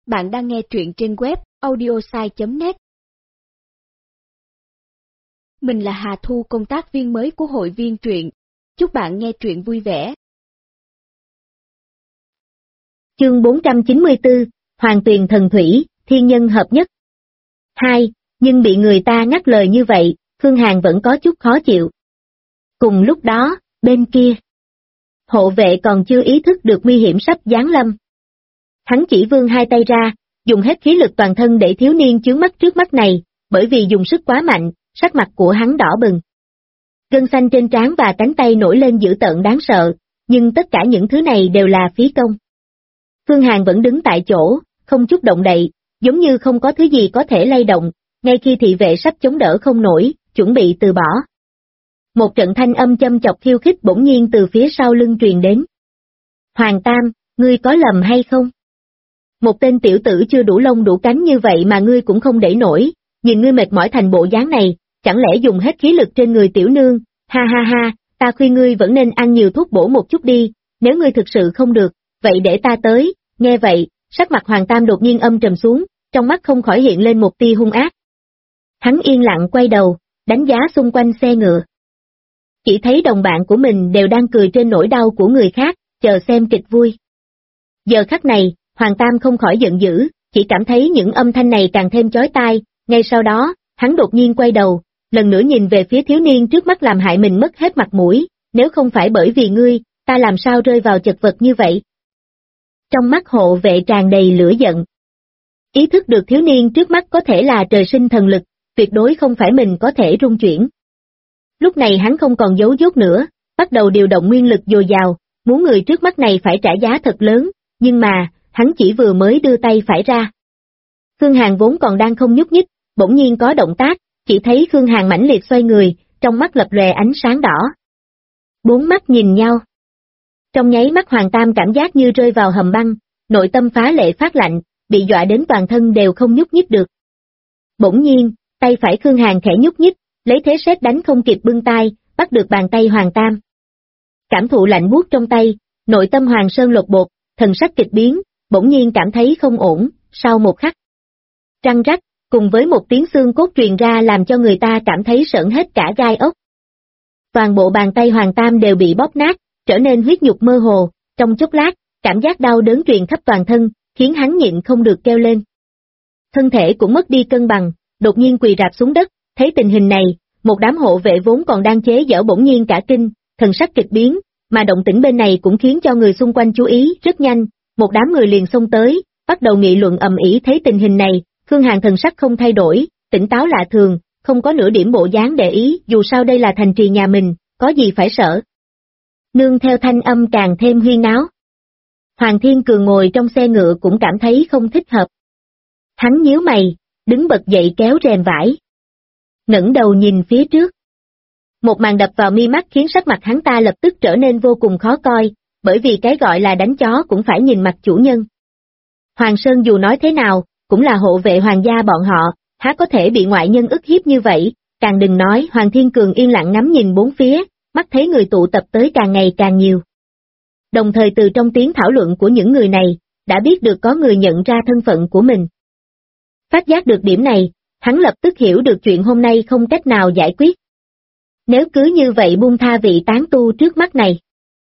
Bạn đang nghe truyện trên web audiosai.net. Mình là Hà Thu, công tác viên mới của hội viên truyện. Chúc bạn nghe truyện vui vẻ. Chương 494, Hoàng Tuyền Thần Thủy, Thiên Nhân Hợp Nhất. 2. Nhưng bị người ta ngắt lời như vậy, Phương Hàn vẫn có chút khó chịu. Cùng lúc đó, bên kia, hộ vệ còn chưa ý thức được nguy hiểm sắp giáng lâm. Hắn chỉ vươn hai tay ra, dùng hết khí lực toàn thân để thiếu niên chướng mắt trước mắt này, bởi vì dùng sức quá mạnh, sắc mặt của hắn đỏ bừng. Gân xanh trên trán và cánh tay nổi lên dữ tợn đáng sợ, nhưng tất cả những thứ này đều là phí công. Phương Hàn vẫn đứng tại chỗ, không chút động đậy, giống như không có thứ gì có thể lay động, ngay khi thị vệ sắp chống đỡ không nổi, chuẩn bị từ bỏ. Một trận thanh âm châm chọc khiêu khích bỗng nhiên từ phía sau lưng truyền đến. Hoàng Tam, ngươi có lầm hay không? Một tên tiểu tử chưa đủ lông đủ cánh như vậy mà ngươi cũng không để nổi, nhìn ngươi mệt mỏi thành bộ dáng này, chẳng lẽ dùng hết khí lực trên người tiểu nương, ha ha ha, ta khuyên ngươi vẫn nên ăn nhiều thuốc bổ một chút đi, nếu ngươi thực sự không được, vậy để ta tới. Nghe vậy, sắc mặt Hoàng Tam đột nhiên âm trầm xuống, trong mắt không khỏi hiện lên một tia hung ác. Hắn yên lặng quay đầu, đánh giá xung quanh xe ngựa. Chỉ thấy đồng bạn của mình đều đang cười trên nỗi đau của người khác, chờ xem kịch vui. Giờ khắc này, Hoàng Tam không khỏi giận dữ, chỉ cảm thấy những âm thanh này càng thêm chói tai, ngay sau đó, hắn đột nhiên quay đầu, lần nữa nhìn về phía thiếu niên trước mắt làm hại mình mất hết mặt mũi, nếu không phải bởi vì ngươi, ta làm sao rơi vào chật vật như vậy. Trong mắt hộ vệ tràn đầy lửa giận. Ý thức được thiếu niên trước mắt có thể là trời sinh thần lực, tuyệt đối không phải mình có thể rung chuyển. Lúc này hắn không còn giấu dốt nữa, bắt đầu điều động nguyên lực dồi dào, muốn người trước mắt này phải trả giá thật lớn, nhưng mà, hắn chỉ vừa mới đưa tay phải ra. Phương Hàn vốn còn đang không nhúc nhích, bỗng nhiên có động tác, chỉ thấy Phương Hàn mãnh liệt xoay người, trong mắt lập lòe ánh sáng đỏ. Bốn mắt nhìn nhau. Trong nháy mắt Hoàng Tam cảm giác như rơi vào hầm băng, nội tâm phá lệ phát lạnh, bị dọa đến toàn thân đều không nhúc nhích được. Bỗng nhiên, tay phải Phương Hàn khẽ nhúc nhích, lấy thế sét đánh không kịp bưng tay, bắt được bàn tay Hoàng Tam. Cảm thụ lạnh buốt trong tay, nội tâm Hoàng Sơn lột bột, thần sắc kịch biến, bỗng nhiên cảm thấy không ổn, sau một khắc. Răng rắc, cùng với một tiếng xương cốt truyền ra làm cho người ta cảm thấy sởn hết cả gai ốc. Toàn bộ bàn tay Hoàng Tam đều bị bóp nát, trở nên huyết nhục mơ hồ, trong chốc lát, cảm giác đau đớn truyền khắp toàn thân, khiến hắn nhịn không được kêu lên. Thân thể cũng mất đi cân bằng, đột nhiên quỳ rạp xuống đất, thấy tình hình này, một đám hộ vệ vốn còn đang chế giễu bỗng nhiên cả kinh, thần sắc kịch biến, mà động tĩnh bên này cũng khiến cho người xung quanh chú ý, rất nhanh, một đám người liền xông tới, bắt đầu nghị luận ầm ĩ. Thấy tình hình này, Phương Hàn thần sắc không thay đổi, tỉnh táo lạ thường, không có nửa điểm bộ dáng để ý, dù sao đây là thành trì nhà mình, có gì phải sợ. Nương theo thanh âm càng thêm huyên náo. Hoàng Thiên Cường ngồi trong xe ngựa cũng cảm thấy không thích hợp. Hắn nhíu mày, đứng bật dậy kéo rèm vải. Ngẩng đầu nhìn phía trước. Một màn đập vào mi mắt khiến sắc mặt hắn ta lập tức trở nên vô cùng khó coi, bởi vì cái gọi là đánh chó cũng phải nhìn mặt chủ nhân. Hoàng Sơn dù nói thế nào, cũng là hộ vệ hoàng gia bọn họ, há có thể bị ngoại nhân ức hiếp như vậy, càng đừng nói. Hoàng Thiên Cường yên lặng ngắm nhìn bốn phía, mắt thấy người tụ tập tới càng ngày càng nhiều. Đồng thời từ trong tiếng thảo luận của những người này, đã biết được có người nhận ra thân phận của mình. Phát giác được điểm này, hắn lập tức hiểu được chuyện hôm nay không cách nào giải quyết. Nếu cứ như vậy buông tha vị tán tu trước mắt này.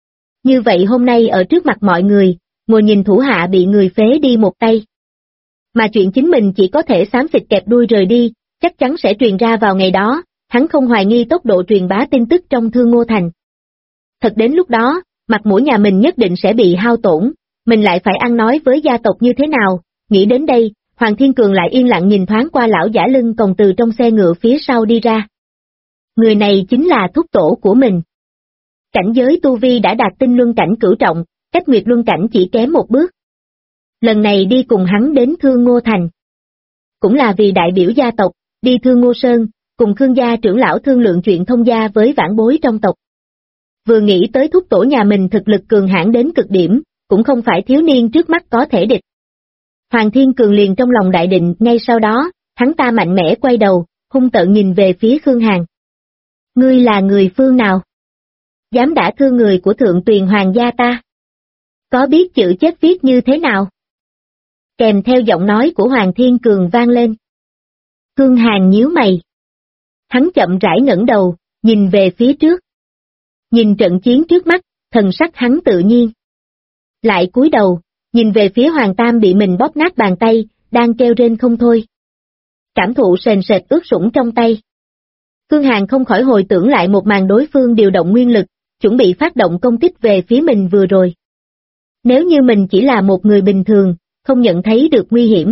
Như vậy hôm nay ở trước mặt mọi người, ngồi nhìn thủ hạ bị người phế đi một tay. Mà chuyện chính mình chỉ có thể xám xịt kẹp đuôi rời đi, chắc chắn sẽ truyền ra vào ngày đó, hắn không hoài nghi tốc độ truyền bá tin tức trong Thương Ngô Thành. Thật đến lúc đó, mặt mũi nhà mình nhất định sẽ bị hao tổn, mình lại phải ăn nói với gia tộc như thế nào, nghĩ đến đây, Hoàng Thiên Cường lại yên lặng nhìn thoáng qua lão giả lưng còn từ trong xe ngựa phía sau đi ra. Người này chính là thúc tổ của mình. Cảnh giới tu vi đã đạt tinh luân cảnh cửu trọng, cách nguyệt luân cảnh chỉ kém một bước. Lần này đi cùng hắn đến Thương Ngô Thành. Cũng là vì đại biểu gia tộc, đi Thương Ngô Sơn, cùng Khương gia trưởng lão thương lượng chuyện thông gia với vãn bối trong tộc. Vừa nghĩ tới thúc tổ nhà mình thực lực cường hãn đến cực điểm, cũng không phải thiếu niên trước mắt có thể địch. Hoàng Thiên Cường liền trong lòng đại định, ngay sau đó, hắn ta mạnh mẽ quay đầu, hung tợn nhìn về phía Phương Hàn. Ngươi là người phương nào? Dám đả thương người của Thượng Tuyền Hoàng gia ta? Có biết chữ chết viết như thế nào? kèm theo giọng nói của Hoàng Thiên Cường vang lên. Khương Hàn nhíu mày. Hắn chậm rãi ngẩng đầu, nhìn về phía trước. Nhìn trận chiến trước mắt, thần sắc hắn tự nhiên. Lại cúi đầu, nhìn về phía Hoàng Tam bị mình bóp nát bàn tay, đang kêu rên không thôi. Cảm thụ sền sệt ướt sũng trong tay. Khương Hàn không khỏi hồi tưởng lại một màn đối phương điều động nguyên lực, chuẩn bị phát động công kích về phía mình vừa rồi. Nếu như mình chỉ là một người bình thường, không nhận thấy được nguy hiểm.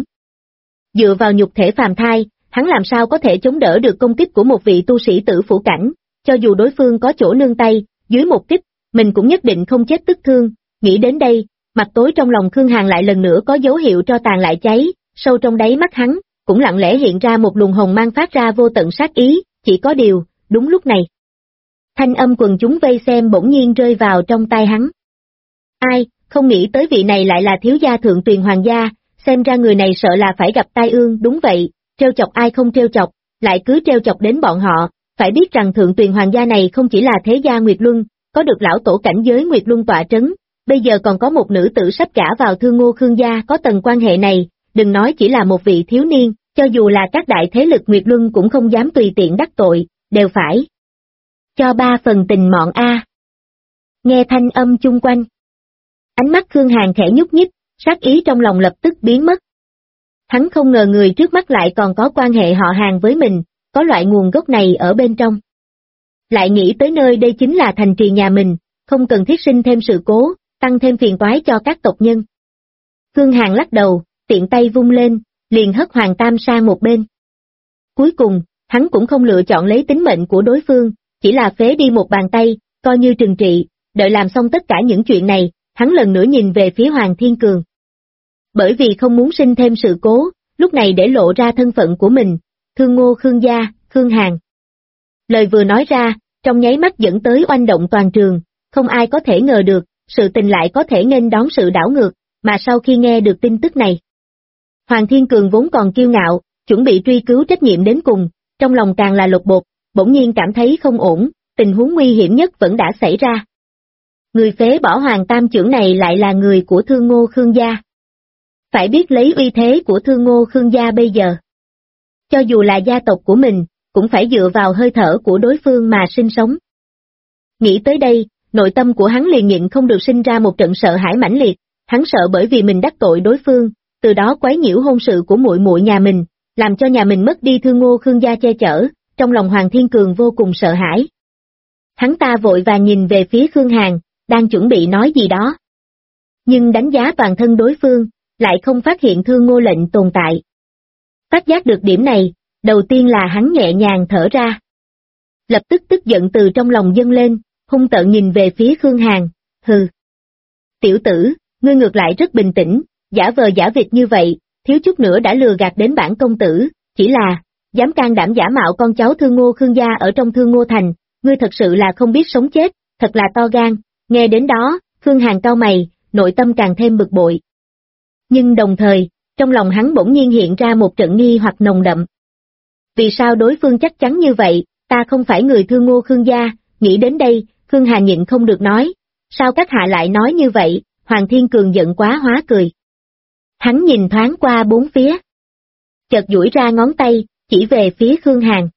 Dựa vào nhục thể phàm thai, hắn làm sao có thể chống đỡ được công kích của một vị tu sĩ tử phủ cảnh, cho dù đối phương có chỗ nương tay, dưới một kích, mình cũng nhất định không chết tức thương. Nghĩ đến đây, mặt tối trong lòng Khương Hàn lại lần nữa có dấu hiệu tro tàn lại cháy, sâu trong đáy mắt hắn, cũng lặng lẽ hiện ra một luồng hồng mang phát ra vô tận sát ý, chỉ có điều, đúng lúc này. Thanh âm quần chúng vây xem bỗng nhiên rơi vào trong tai hắn. Ai, không nghĩ tới vị này lại là thiếu gia thượng tuyền hoàng gia, xem ra người này sợ là phải gặp tai ương. Đúng vậy, trêu chọc ai không trêu chọc, lại cứ trêu chọc đến bọn họ, phải biết rằng thượng tuyền hoàng gia này không chỉ là thế gia Nguyệt Luân, có được lão tổ cảnh giới Nguyệt Luân tọa trấn, bây giờ còn có một nữ tử sắp gả vào Thương Ngô Khương gia có tầng quan hệ này, đừng nói chỉ là một vị thiếu niên, cho dù là các đại thế lực Nguyệt Luân cũng không dám tùy tiện đắc tội, đều phải cho 3 phần tình mọn a. Nghe thanh âm chung quanh, ánh mắt Khương Hàn khẽ nhúc nhích, sát ý trong lòng lập tức biến mất. Hắn không ngờ người trước mắt lại còn có quan hệ họ hàng với mình, có loại nguồn gốc này ở bên trong. Lại nghĩ tới nơi đây chính là thành trì nhà mình, không cần thiết sinh thêm sự cố, tăng thêm phiền toái cho các tộc nhân. Khương Hàn lắc đầu, tiện tay vung lên, liền hất Hoàng Tam sang một bên. Cuối cùng, hắn cũng không lựa chọn lấy tính mệnh của đối phương, chỉ là phế đi một bàn tay, coi như trừng trị, đợi làm xong tất cả những chuyện này, hắn lần nữa nhìn về phía Hoàng Thiên Cường. Bởi vì không muốn sinh thêm sự cố, lúc này để lộ ra thân phận của mình, Thương Ngô Khương gia, Khương Hàn. Lời vừa nói ra, trong nháy mắt dẫn tới oanh động toàn trường, không ai có thể ngờ được, sự tình lại có thể nghênh đón sự đảo ngược, mà sau khi nghe được tin tức này. Hoàng Thiên Cường vốn còn kiêu ngạo, chuẩn bị truy cứu trách nhiệm đến cùng, trong lòng càng là lột bột, bỗng nhiên cảm thấy không ổn, tình huống nguy hiểm nhất vẫn đã xảy ra. Người phế bỏ Hoàng Tam trưởng này lại là người của Thương Ngô Khương gia. Phải biết lấy uy thế của Thương Ngô Khương gia bây giờ. Cho dù là gia tộc của mình, cũng phải dựa vào hơi thở của đối phương mà sinh sống. Nghĩ tới đây, nội tâm của hắn liền nhịn không được sinh ra một trận sợ hãi mãnh liệt, hắn sợ bởi vì mình đắc tội đối phương, từ đó quấy nhiễu hôn sự của muội muội nhà mình, làm cho nhà mình mất đi Thương Ngô Khương gia che chở, trong lòng Hoàng Thiên Cường vô cùng sợ hãi. Hắn ta vội vàng nhìn về phía Khương Hàn, đang chuẩn bị nói gì đó. Nhưng đánh giá toàn thân đối phương, lại không phát hiện Thương Ngô lệnh tồn tại. Phát giác được điểm này, đầu tiên là hắn nhẹ nhàng thở ra. Lập tức tức giận từ trong lòng dâng lên, hung tợn nhìn về phía Khương Hàn, hừ. Tiểu tử, ngươi ngược lại rất bình tĩnh, giả vờ giả vịt như vậy, thiếu chút nữa đã lừa gạt đến bản công tử, chỉ là, dám can đảm giả mạo con cháu Thương Ngô Khương gia ở trong Thương Ngô Thành, ngươi thật sự là không biết sống chết, thật là to gan. Nghe đến đó, Khương Hàn cau mày, nội tâm càng thêm bực bội. Nhưng đồng thời, trong lòng hắn bỗng nhiên hiện ra một trận nghi hoặc nồng đậm. Vì sao đối phương chắc chắn như vậy, ta không phải người Thương Ngô Khương gia, nghĩ đến đây, Khương Hàn nhịn không được nói, sao các hạ lại nói như vậy, Hoàng Thiên Cường giận quá hóa cười. Hắn nhìn thoáng qua bốn phía. Chợt duỗi ra ngón tay, chỉ về phía Khương Hàn.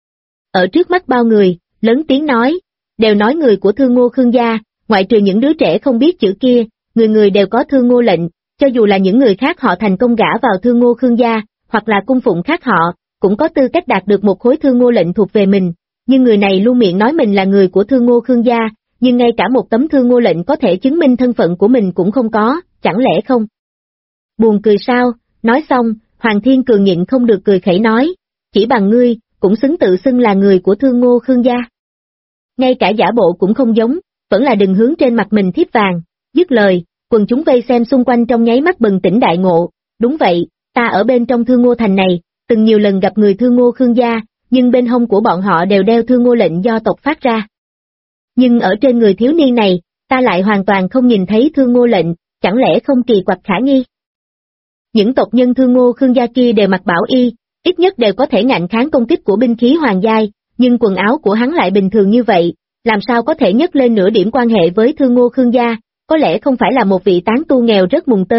Ở trước mắt bao người, lớn tiếng nói, đều nói người của Thương Ngô Khương gia, ngoại trừ những đứa trẻ không biết chữ kia, người người đều có Thương Ngô lệnh, cho dù là những người khác họ thành công gả vào Thương Ngô Khương gia, hoặc là cung phụng khác họ, cũng có tư cách đạt được một khối Thương Ngô lệnh thuộc về mình, nhưng người này luôn miệng nói mình là người của Thương Ngô Khương gia, nhưng ngay cả một tấm Thương Ngô lệnh có thể chứng minh thân phận của mình cũng không có, chẳng lẽ không? Buồn cười sao? Nói xong, Hoàng Thiên Cường nhịn không được cười khẩy nói, chỉ bằng ngươi, cũng xứng tự xưng là người của Thương Ngô Khương gia. Ngay cả giả bộ cũng không giống, vẫn là đừng hướng trên mặt mình thiếp vàng. Dứt lời, quần chúng vây xem xung quanh trong nháy mắt bừng tỉnh đại ngộ, đúng vậy, ta ở bên trong Thương Ngô Thành này, từng nhiều lần gặp người Thương Ngô Khương gia, nhưng bên hông của bọn họ đều đeo Thương Ngô lệnh do tộc phát ra. Nhưng ở trên người thiếu niên này, ta lại hoàn toàn không nhìn thấy Thương Ngô lệnh, chẳng lẽ không kỳ quặc khả nghi? Những tộc nhân Thương Ngô Khương gia kia đều mặc bảo y, ít nhất đều có thể ngạnh kháng công kích của binh khí hoàng giai, nhưng quần áo của hắn lại bình thường như vậy, làm sao có thể nhấc lên nửa điểm quan hệ với Thương Ngô Khương gia, có lẽ không phải là một vị tán tu nghèo rất mùng tơi,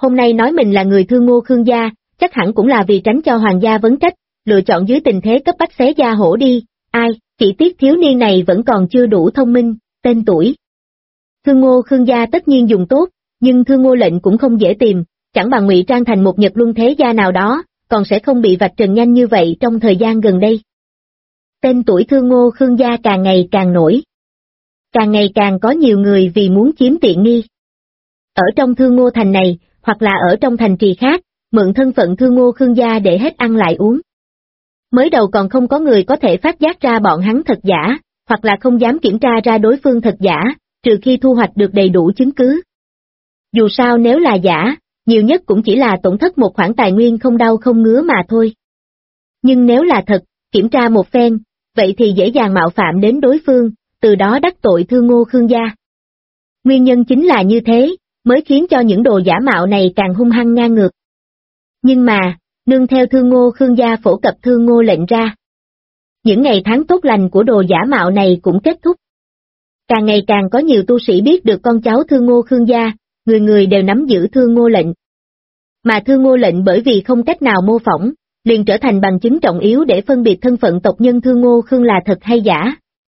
hôm nay nói mình là người thương Ngô Khương gia, chắc hẳn cũng là vì tránh cho hoàng gia vấn trách, lựa chọn dưới tình thế cấp bách xé da hổ đi, ai, chỉ tiếc thiếu niên này vẫn còn chưa đủ thông minh, tên tuổi. Thương Ngô Khương gia tất nhiên dùng tốt, nhưng Thương Ngô lệnh cũng không dễ tìm, chẳng bằng ngụy trang thành một Nhật Luân thế gia nào đó, còn sẽ không bị vạch trần nhanh như vậy trong thời gian gần đây. Tên tuổi Thương Ngô Khương gia càng ngày càng nổi. Càng ngày càng có nhiều người vì muốn chiếm tiện nghi. Ở trong Thương Ngô thành này, hoặc là ở trong thành trì khác, mượn thân phận Thương Ngô Khương gia để hết ăn lại uống. Mới đầu còn không có người có thể phát giác ra bọn hắn thật giả, hoặc là không dám kiểm tra ra đối phương thật giả, trừ khi thu hoạch được đầy đủ chứng cứ. Dù sao nếu là giả, nhiều nhất cũng chỉ là tổn thất một khoản tài nguyên không đau không ngứa mà thôi. Nhưng nếu là thật, kiểm tra một phen, vậy thì dễ dàng mạo phạm đến đối phương, từ đó đắc tội Thương Ngô Khương gia. Nguyên nhân chính là như thế, mới khiến cho những đồ giả mạo này càng hung hăng ngang ngược. Nhưng mà, nương theo Thương Ngô Khương gia phổ cập Thương Ngô lệnh ra. Những ngày tháng tốt lành của đồ giả mạo này cũng kết thúc. Càng ngày càng có nhiều tu sĩ biết được con cháu Thương Ngô Khương gia, người người đều nắm giữ Thương Ngô lệnh. Mà Thương Ngô lệnh bởi vì không cách nào mô phỏng, liền trở thành bằng chứng trọng yếu để phân biệt thân phận tộc nhân Thương Ngô Khương là thật hay giả.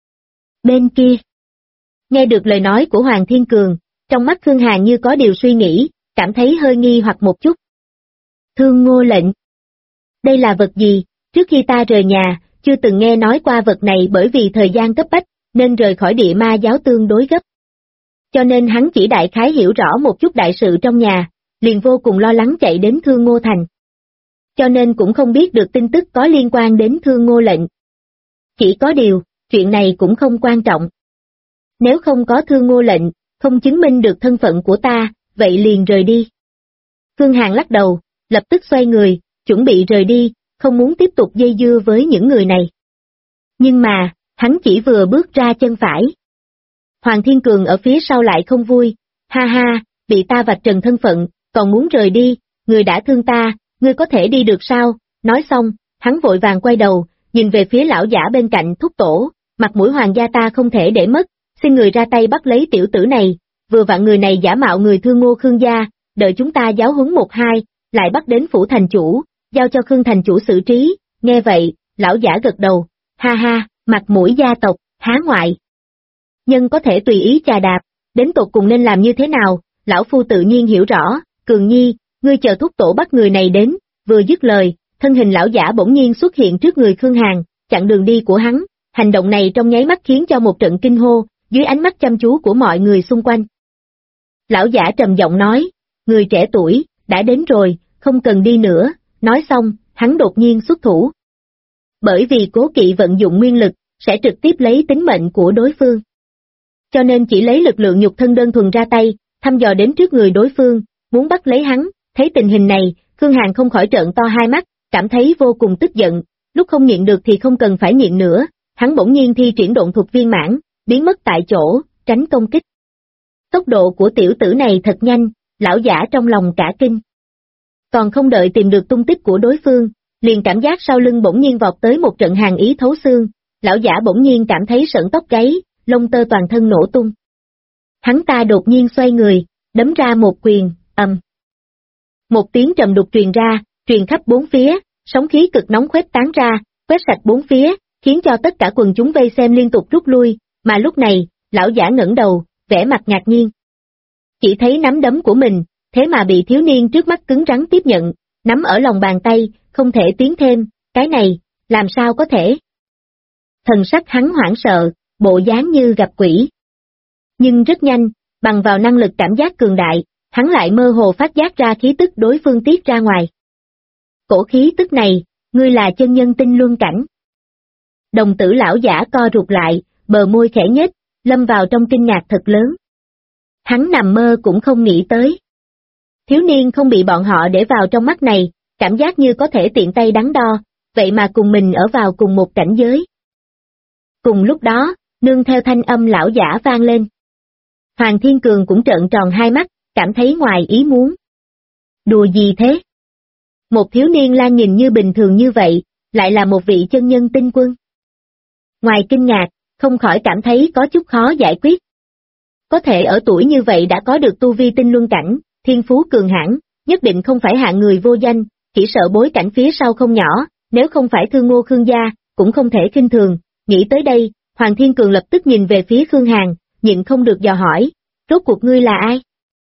Bên kia, nghe được lời nói của Hoàng Thiên Cường, trong mắt Khương Hàn như có điều suy nghĩ, cảm thấy hơi nghi hoặc một chút. Thương Ngô lệnh. Đây là vật gì? Trước khi ta rời nhà, chưa từng nghe nói qua vật này bởi vì thời gian cấp bách, nên rời khỏi địa ma giáo tương đối gấp. Cho nên hắn chỉ đại khái hiểu rõ một chút đại sự trong nhà, liền vô cùng lo lắng chạy đến Thương Ngô thành. Cho nên cũng không biết được tin tức có liên quan đến Thương Ngô lệnh. Chỉ có điều, chuyện này cũng không quan trọng. Nếu không có Thương Ngô lệnh, không chứng minh được thân phận của ta, vậy liền rời đi. Khương Hàn lắc đầu, lập tức xoay người, chuẩn bị rời đi, không muốn tiếp tục dây dưa với những người này. Nhưng mà, hắn chỉ vừa bước ra chân phải. Hoàng Thiên Cường ở phía sau lại không vui, ha ha, bị ta vạch trần thân phận, còn muốn rời đi, người đã thương ta, ngươi có thể đi được sao? Nói xong, hắn vội vàng quay đầu, nhìn về phía lão giả bên cạnh thúc tổ, mặt mũi hoàng gia ta không thể để mất, xin người ra tay bắt lấy tiểu tử này, vừa vặn người này giả mạo người Thương Ngô Khương gia, đợi chúng ta giáo huấn một hai, lại bắt đến phủ thành chủ, giao cho Khương thành chủ xử trí, nghe vậy, lão giả gật đầu, ha ha, mặt mũi gia tộc, há ngoại. Nhân có thể tùy ý chà đạp, đến tột cùng nên làm như thế nào, lão phu tự nhiên hiểu rõ, Cường Nhi, ngươi chờ thúc tổ bắt người này đến, vừa dứt lời, thân hình lão giả bỗng nhiên xuất hiện trước người Khương Hàn, chặn đường đi của hắn, hành động này trong nháy mắt khiến cho một trận kinh hô, dưới ánh mắt chăm chú của mọi người xung quanh. Lão giả trầm giọng nói, người trẻ tuổi, đã đến rồi, không cần đi nữa, nói xong, hắn đột nhiên xuất thủ. Bởi vì cố kỵ vận dụng nguyên lực, sẽ trực tiếp lấy tính mệnh của đối phương. Cho nên chỉ lấy lực lượng nhục thân đơn thuần ra tay, thăm dò đến trước người đối phương, muốn bắt lấy hắn, thấy tình hình này, Khương Hàn không khỏi trợn to hai mắt, cảm thấy vô cùng tức giận, lúc không nhịn được thì không cần phải nhịn nữa, hắn bỗng nhiên thi triển độn thuật viên mãn, biến mất tại chỗ, tránh công kích. Tốc độ của tiểu tử này thật nhanh, lão giả trong lòng cả kinh. Còn không đợi tìm được tung tích của đối phương, liền cảm giác sau lưng bỗng nhiên vọt tới một trận hàn ý thấu xương, lão giả bỗng nhiên cảm thấy sởn tóc gáy, lông tơ toàn thân nổ tung. Hắn ta đột nhiên xoay người, đấm ra một quyền, ầm. Một tiếng trầm đục truyền ra, truyền khắp bốn phía, sóng khí cực nóng khuếch tán ra, quét sạch bốn phía, khiến cho tất cả quần chúng vây xem liên tục rút lui, mà lúc này, lão giả ngẩng đầu, vẻ mặt ngạc nhiên. Chỉ thấy nắm đấm của mình, thế mà bị thiếu niên trước mắt cứng rắn tiếp nhận, nắm ở lòng bàn tay, không thể tiến thêm, cái này, làm sao có thể? Thần sắc hắn hoảng sợ, bộ dáng như gặp quỷ. Nhưng rất nhanh, bằng vào năng lực cảm giác cường đại, hắn lại mơ hồ phát giác ra khí tức đối phương tiết ra ngoài. Cổ khí tức này, ngươi là chân nhân tinh luân cảnh. Đồng tử lão giả co rụt lại, bờ môi khẽ nhếch, lâm vào trong kinh ngạc thật lớn. Hắn nằm mơ cũng không nghĩ tới. Thiếu niên không bị bọn họ để vào trong mắt này, cảm giác như có thể tiện tay đắn đo, vậy mà cùng mình ở vào cùng một cảnh giới. Cùng lúc đó, nương theo thanh âm lão giả vang lên. Hoàng Thiên Cường cũng trợn tròn hai mắt, cảm thấy ngoài ý muốn. Đùa gì thế? Một thiếu niên lang nhìn như bình thường như vậy, lại là một vị chân nhân tinh quân. Ngoài kinh ngạc, không khỏi cảm thấy có chút khó giải quyết. Có thể ở tuổi như vậy đã có được tu vi tinh luân cảnh, thiên phú cường hãn, nhất định không phải hạng người vô danh, chỉ sợ bối cảnh phía sau không nhỏ, nếu không phải Thương Ngô Khương gia, cũng không thể khinh thường. Nghĩ tới đây, Hoàng Thiên Cường lập tức nhìn về phía Khương Hàn, nhịn không được dò hỏi, rốt cuộc ngươi là ai?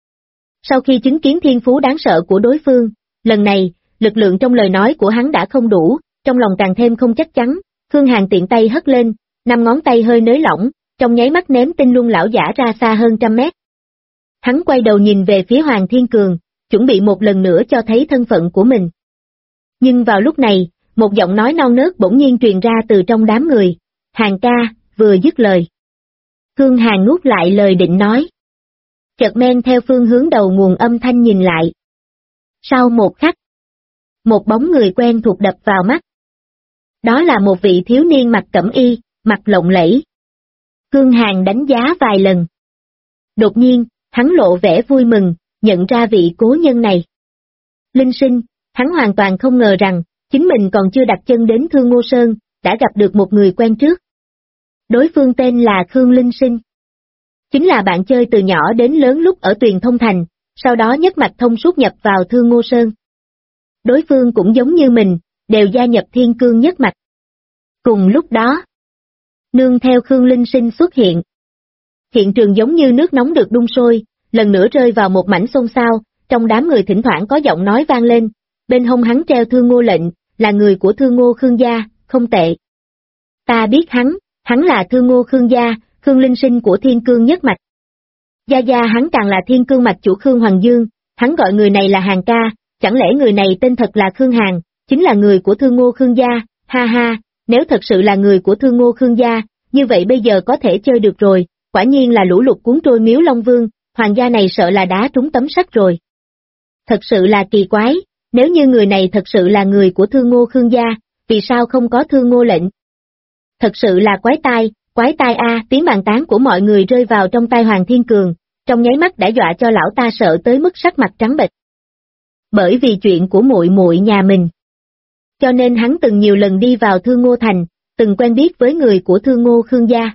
Sau khi chứng kiến thiên phú đáng sợ của đối phương, lần này, lực lượng trong lời nói của hắn đã không đủ, trong lòng càng thêm không chắc chắn, Khương Hàn tiện tay hất lên, 5 ngón tay hơi nới lỏng, trong nháy mắt ném Tinh Luân lão giả ra xa hơn 100 mét. Hắn quay đầu nhìn về phía Hoàng Thiên Cường, chuẩn bị một lần nữa cho thấy thân phận của mình. Nhưng vào lúc này, một giọng nói non nớt bỗng nhiên truyền ra từ trong đám người, Hàn ca, vừa dứt lời. Khương Hàn nuốt lại lời định nói. Chợt men theo phương hướng đầu nguồn âm thanh nhìn lại. Sau một khắc, một bóng người quen thuộc đập vào mắt. Đó là một vị thiếu niên mặc cẩm y, mặt lộng lẫy. Khương Hàn đánh giá vài lần. Đột nhiên, hắn lộ vẻ vui mừng, nhận ra vị cố nhân này. Linh Sinh, hắn hoàn toàn không ngờ rằng, chính mình còn chưa đặt chân đến Thương Ngô Sơn, đã gặp được một người quen trước. Đối phương tên là Khương Linh Sinh. Chính là bạn chơi từ nhỏ đến lớn lúc ở Tuyền Thông Thành, sau đó nhất mạch thông suốt nhập vào Thương Ngô Sơn. Đối phương cũng giống như mình, đều gia nhập Thiên Cương nhất mạch. Cùng lúc đó, nương theo Khương Linh Sinh xuất hiện. Hiện trường giống như nước nóng được đun sôi, lần nữa rơi vào một mảnh xôn xao, trong đám người thỉnh thoảng có giọng nói vang lên, bên hông hắn treo Thương Ngô lệnh, là người của Thương Ngô Khương gia, không tệ. Ta biết hắn là Thương Ngô Khương gia, Khương Linh Sinh của Thiên Cương nhất mạch. Gia gia hắn càng là Thiên Cương mạch chủ Khương Hoàng Dương, hắn gọi người này là Hàn ca, chẳng lẽ người này tên thật là Khương Hàn, chính là người của Thương Ngô Khương gia, ha ha, nếu thật sự là người của Thương Ngô Khương gia, như vậy bây giờ có thể chơi được rồi, quả nhiên là lũ lụt cuốn trôi Miếu Long Vương, hoàng gia này sợ là đá trúng tấm sắt rồi. Thật sự là kỳ quái, nếu như người này thật sự là người của Thương Ngô Khương gia, vì sao không có Thương Ngô lệnh? Thật sự là quái tai a, tiếng bàn tán của mọi người rơi vào trong tai Hoàng Thiên Cường, trong nháy mắt đã dọa cho lão ta sợ tới mức sắc mặt trắng bệch. Bởi vì chuyện của muội muội nhà mình. Cho nên hắn từng nhiều lần đi vào Thương Ngô Thành, từng quen biết với người của Thương Ngô Khương gia.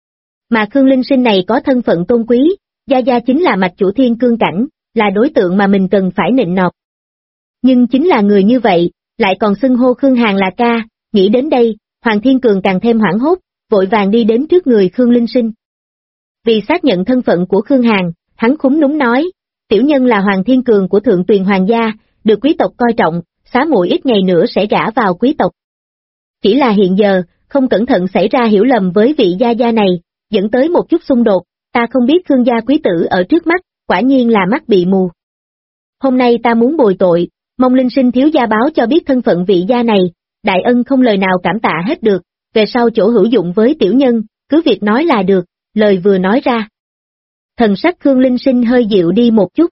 Mà Khương Linh Sinh này có thân phận tôn quý, gia chính là mạch chủ Thiên Cương cảnh, là đối tượng mà mình cần phải nịnh nọt. Nhưng chính là người như vậy, lại còn xưng hô Khương Hàn là ca, nghĩ đến đây, Hoàng Thiên Cường càng thêm hoảng hốt, vội vàng đi đến trước người Khương Linh Sinh. Vì xác nhận thân phận của Khương Hàn, hắn khúm núm nói, tiểu nhân là Hoàng Thiên Cường của Thượng Tuyền Hoàng gia, được quý tộc coi trọng, xá muội ít ngày nữa sẽ gả vào quý tộc. Chỉ là hiện giờ, không cẩn thận xảy ra hiểu lầm với vị gia này, dẫn tới một chút xung đột, ta không biết Khương gia quý tử ở trước mắt, quả nhiên là mắt bị mù. Hôm nay ta muốn bồi tội, mong Linh Sinh thiếu gia báo cho biết thân phận vị gia này, đại ân không lời nào cảm tạ hết được, về sau chỗ hữu dụng với tiểu nhân, cứ việc nói là được, lời vừa nói ra. Thần sắc Khương Linh Sinh hơi dịu đi một chút.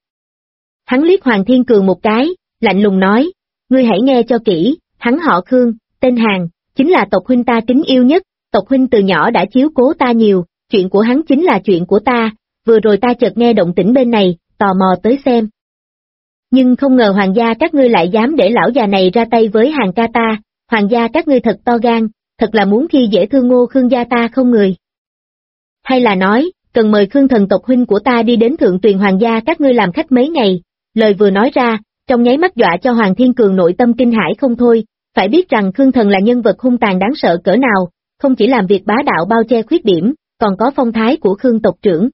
Hắn liếc Hoàng Thiên Cường một cái, lạnh lùng nói, ngươi hãy nghe cho kỹ, hắn họ Khương, tên Hàn, chính là tộc huynh ta kính yêu nhất, tộc huynh từ nhỏ đã chiếu cố ta nhiều, chuyện của hắn chính là chuyện của ta, vừa rồi ta chợt nghe động tĩnh bên này, tò mò tới xem. Nhưng không ngờ hoàng gia các ngươi lại dám để lão già này ra tay với Hàn ca ta, hoàng gia các ngươi thật to gan, thật là muốn khi dễ Thương Ngô Khương gia ta không người. Hay là nói, cần mời Khương thần tộc huynh của ta đi đến Thượng Tuyền hoàng gia các ngươi làm khách mấy ngày, lời vừa nói ra, trong nháy mắt dọa cho Hoàng Thiên Cường nội tâm kinh hãi không thôi, phải biết rằng Khương thần là nhân vật hung tàn đáng sợ cỡ nào, không chỉ làm việc bá đạo bao che khuyết điểm, còn có phong thái của Khương tộc trưởng.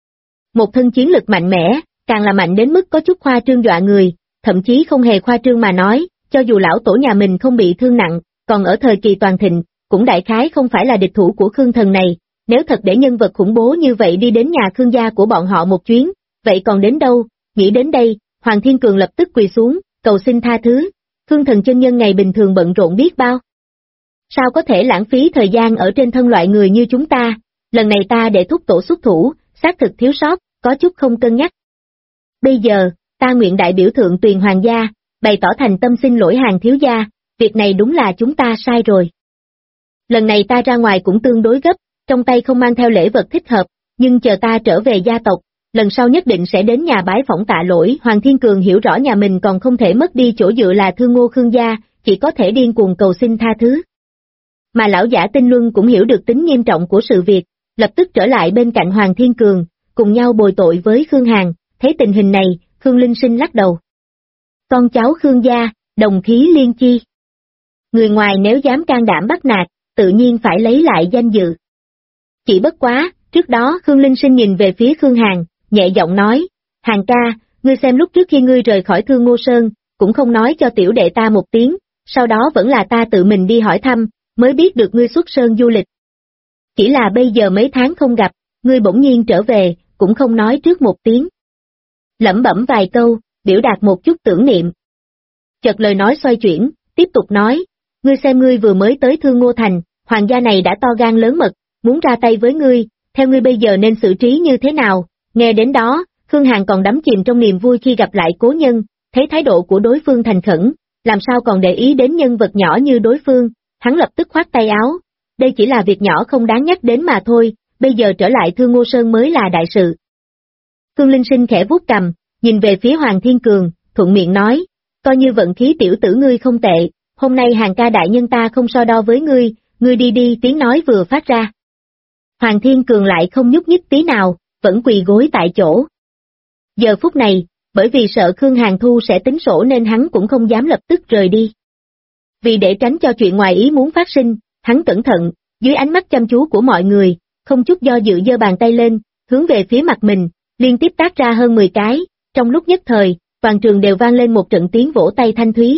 Một thân chiến lực mạnh mẽ, càng là mạnh đến mức có chút khoa trương dọa người, thậm chí không hề khoa trương mà nói, cho dù lão tổ nhà mình không bị thương nặng, còn ở thời kỳ toàn thịnh, cũng đại khái không phải là địch thủ của Khương thần này, nếu thật để nhân vật khủng bố như vậy đi đến nhà Khương gia của bọn họ một chuyến, vậy còn đến đâu, nghĩ đến đây, Hoàng Thiên Cường lập tức quỳ xuống, cầu xin tha thứ, Khương thần chân nhân ngày bình thường bận rộn biết bao. Sao có thể lãng phí thời gian ở trên thân loại người như chúng ta, lần này ta để thúc tổ xuất thủ, xác thực thiếu sót, có chút không cân nhắc. Bây giờ, ta nguyện đại biểu Thượng Tuyền hoàng gia, bày tỏ thành tâm xin lỗi Hàn thiếu gia, việc này đúng là chúng ta sai rồi. Lần này ta ra ngoài cũng tương đối gấp, trong tay không mang theo lễ vật thích hợp, nhưng chờ ta trở về gia tộc, lần sau nhất định sẽ đến nhà bái phỏng tạ lỗi. Hoàng Thiên Cường hiểu rõ nhà mình còn không thể mất đi chỗ dựa là Thương Ngô Khương gia, chỉ có thể điên cuồng cầu xin tha thứ. Mà lão giả Tinh Luân cũng hiểu được tính nghiêm trọng của sự việc, lập tức trở lại bên cạnh Hoàng Thiên Cường, cùng nhau bồi tội với Khương Hàn, thấy tình hình này, Khương Linh Sinh lắc đầu. con cháu Khương gia, đồng khí liên chi. Người ngoài nếu dám can đảm bắt nạt, tự nhiên phải lấy lại danh dự. Chỉ bất quá, trước đó Khương Linh Sinh nhìn về phía Khương Hàn, nhẹ giọng nói, Hàn ca, ngươi xem lúc trước khi ngươi rời khỏi Thương Ngô Sơn, cũng không nói cho tiểu đệ ta một tiếng, sau đó vẫn là ta tự mình đi hỏi thăm, mới biết được ngươi xuất sơn du lịch. Chỉ là bây giờ mấy tháng không gặp, ngươi bỗng nhiên trở về, cũng không nói trước một tiếng. Lẩm bẩm vài câu, biểu đạt một chút tưởng niệm. Chợt lời nói xoay chuyển, tiếp tục nói, ngươi xem ngươi vừa mới tới Thương Ngô Thành, hoàng gia này đã to gan lớn mật, muốn ra tay với ngươi, theo ngươi bây giờ nên xử trí như thế nào? Nghe đến đó, Khương Hàn còn đắm chìm trong niềm vui khi gặp lại cố nhân, thấy thái độ của đối phương thành khẩn, làm sao còn để ý đến nhân vật nhỏ như đối phương, hắn lập tức khoát tay áo, đây chỉ là việc nhỏ không đáng nhắc đến mà thôi, bây giờ trở lại Thương Ngô Sơn mới là đại sự. Khương Linh Sinh khẽ vuốt cằm, nhìn về phía Hoàng Thiên Cường, thuận miệng nói, coi như vận khí tiểu tử ngươi không tệ, hôm nay Hàn ca đại nhân ta không so đo với ngươi đi đi, tiếng nói vừa phát ra. Hoàng Thiên Cường lại không nhúc nhích tí nào, vẫn quỳ gối tại chỗ. Giờ phút này, bởi vì sợ Khương Hàn Thu sẽ tính sổ nên hắn cũng không dám lập tức rời đi. Vì để tránh cho chuyện ngoài ý muốn phát sinh, hắn cẩn thận, dưới ánh mắt chăm chú của mọi người, không chút do dự giơ bàn tay lên, hướng về phía mặt mình, liên tiếp tát ra hơn 10 cái, trong lúc nhất thời, toàn trường đều vang lên một trận tiếng vỗ tay thanh thúy.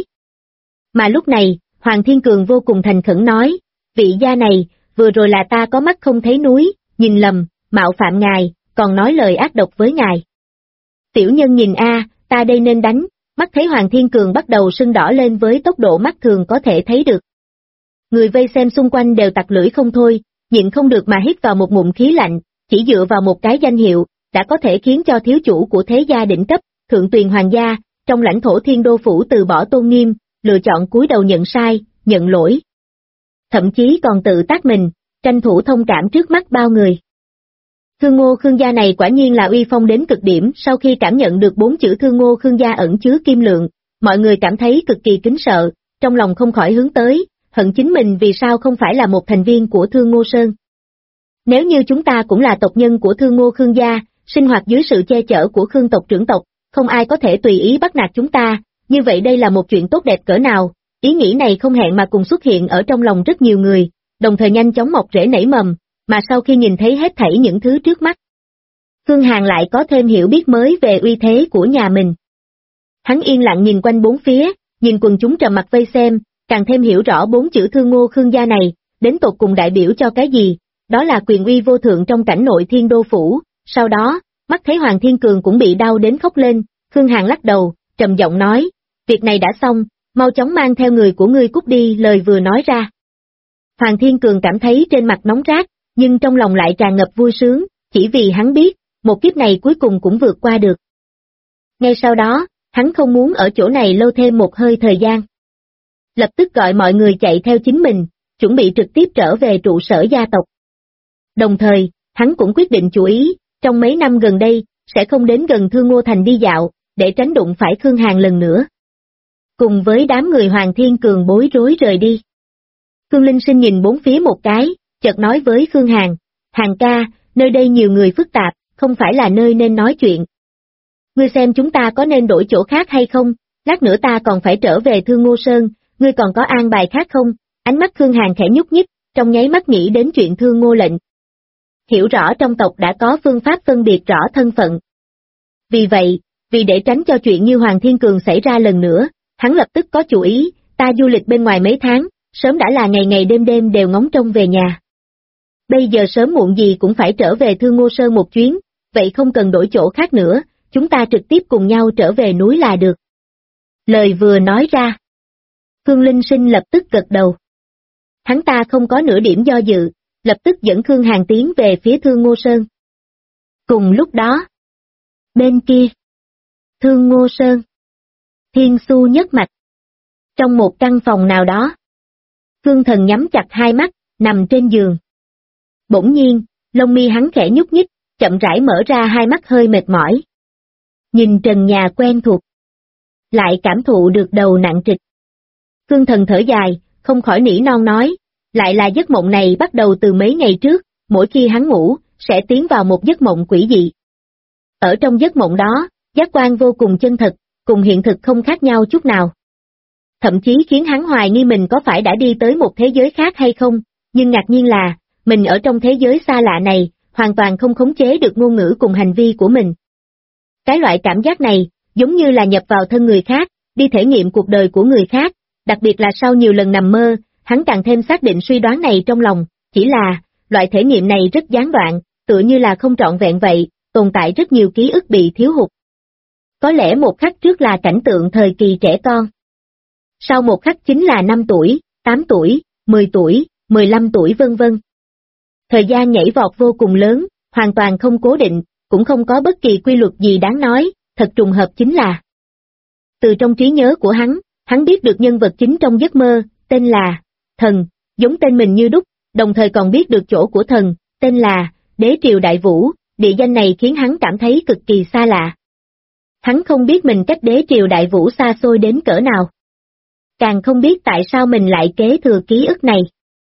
Mà lúc này, Hoàng Thiên Cường vô cùng thành khẩn nói, vị gia này, vừa rồi là ta có mắt không thấy núi, nhìn lầm, mạo phạm ngài, còn nói lời ác độc với ngài. Tiểu nhân nhìn ta đây nên đánh, mắt thấy Hoàng Thiên Cường bắt đầu sưng đỏ lên với tốc độ mắt thường có thể thấy được. Người vây xem xung quanh đều tặc lưỡi không thôi, nhịn không được mà hít vào một ngụm khí lạnh, chỉ dựa vào một cái danh hiệu, đã có thể khiến cho thiếu chủ của thế gia đỉnh cấp, Thượng Tuyền Hoàng gia, trong lãnh thổ Thiên Đô Phủ từ bỏ tôn nghiêm, lựa chọn cúi đầu nhận sai, nhận lỗi. Thậm chí còn tự tác mình, tranh thủ thông cảm trước mắt bao người. Thương Ngô Khương gia này quả nhiên là uy phong đến cực điểm, sau khi cảm nhận được 4 chữ Thương Ngô Khương gia ẩn chứa kim lượng, mọi người cảm thấy cực kỳ kính sợ, trong lòng không khỏi hướng tới, hận chính mình vì sao không phải là một thành viên của Thương Ngô Sơn. Nếu như chúng ta cũng là tộc nhân của Thương Ngô Khương gia, sinh hoạt dưới sự che chở của Khương tộc trưởng tộc, không ai có thể tùy ý bắt nạt chúng ta, như vậy đây là một chuyện tốt đẹp cỡ nào, ý nghĩ này không hẹn mà cùng xuất hiện ở trong lòng rất nhiều người, đồng thời nhanh chóng mọc rễ nảy mầm, mà sau khi nhìn thấy hết thảy những thứ trước mắt, Khương Hàn lại có thêm hiểu biết mới về uy thế của nhà mình. Hắn yên lặng nhìn quanh bốn phía, nhìn quần chúng trầm mặc vây xem, càng thêm hiểu rõ 4 chữ Thương Ngô Khương gia này, đến tột cùng đại biểu cho cái gì, đó là quyền uy vô thượng trong cảnh nội Thiên Đô Phủ. Sau đó, mắt thấy Hoàng Thiên Cường cũng bị đau đến khóc lên, Khương Hàn lắc đầu, trầm giọng nói, việc này đã xong, mau chóng mang theo người của ngươi cút đi. Lời vừa nói ra, Hoàng Thiên Cường cảm thấy trên mặt nóng rát, nhưng trong lòng lại tràn ngập vui sướng, chỉ vì hắn biết, một kiếp này cuối cùng cũng vượt qua được. Ngay sau đó, hắn không muốn ở chỗ này lâu thêm một hơi thời gian. Lập tức gọi mọi người chạy theo chính mình, chuẩn bị trực tiếp trở về trụ sở gia tộc. Đồng thời, hắn cũng quyết định chú ý, trong mấy năm gần đây, sẽ không đến gần Thương Ngô Thành đi dạo, để tránh đụng phải Khương Hàn lần nữa. Cùng với đám người Hoàng Thiên Cường bối rối rời đi. Khương Linh Sinh nhìn bốn phía một cái, chợt nói với Khương Hàn, Hàn ca, nơi đây nhiều người phức tạp, không phải là nơi nên nói chuyện. Ngươi xem chúng ta có nên đổi chỗ khác hay không, lát nữa ta còn phải trở về Thương Ngô Sơn, ngươi còn có an bài khác không? Ánh mắt Khương Hàn khẽ nhúc nhích, trong nháy mắt nghĩ đến chuyện Thương Ngô lệnh. Hiểu rõ trong tộc đã có phương pháp phân biệt rõ thân phận. Vì vậy, vì để tránh cho chuyện như Hoàng Thiên Cường xảy ra lần nữa, hắn lập tức có chủ ý, ta du lịch bên ngoài mấy tháng, sớm đã là ngày ngày đêm đêm đều ngóng trông về nhà. Bây giờ sớm muộn gì cũng phải trở về Thương Ngô Sơn một chuyến, vậy không cần đổi chỗ khác nữa, chúng ta trực tiếp cùng nhau trở về núi là được. Lời vừa nói ra, Khương Linh Sinh lập tức gật đầu. Hắn ta không có nửa điểm do dự, lập tức dẫn Khương Hàn tiến về phía Thương Ngô Sơn. Cùng lúc đó, bên kia, Thương Ngô Sơn, Thiên Xu nhất mạch. Trong một căn phòng nào đó, Khương Thần nhắm chặt hai mắt, nằm trên giường. Bỗng nhiên, lông mi hắn khẽ nhúc nhích, chậm rãi mở ra hai mắt hơi mệt mỏi. Nhìn trần nhà quen thuộc, lại cảm thụ được đầu nặng trịch. Khương Thần thở dài, không khỏi nỉ non nói, lại là giấc mộng này bắt đầu từ mấy ngày trước, mỗi khi hắn ngủ, sẽ tiến vào một giấc mộng quỷ dị. Ở trong giấc mộng đó, giác quan vô cùng chân thật, cùng hiện thực không khác nhau chút nào. Thậm chí khiến hắn hoài nghi mình có phải đã đi tới một thế giới khác hay không, nhưng ngạc nhiên là, mình ở trong thế giới xa lạ này, hoàn toàn không khống chế được ngôn ngữ cùng hành vi của mình. Cái loại cảm giác này, giống như là nhập vào thân người khác, đi thể nghiệm cuộc đời của người khác, đặc biệt là sau nhiều lần nằm mơ, hắn càng thêm xác định suy đoán này trong lòng, chỉ là, loại thể nghiệm này rất gián đoạn, tựa như là không trọn vẹn vậy, tồn tại rất nhiều ký ức bị thiếu hụt. Có lẽ một khắc trước là cảnh tượng thời kỳ trẻ con. Sau một khắc chính là 5 tuổi, 8 tuổi, 10 tuổi, 15 tuổi vân vân. Thời gian nhảy vọt vô cùng lớn, hoàn toàn không cố định, cũng không có bất kỳ quy luật gì đáng nói, thật trùng hợp chính là. Từ trong trí nhớ của hắn biết được nhân vật chính trong giấc mơ, tên là Thần, giống tên mình như đúc, đồng thời còn biết được chỗ của thần, tên là Đế Triều Đại Vũ, địa danh này khiến hắn cảm thấy cực kỳ xa lạ. Hắn không biết mình cách Đế Triều Đại Vũ xa xôi đến cỡ nào. Càng không biết tại sao mình lại kế thừa ký ức này.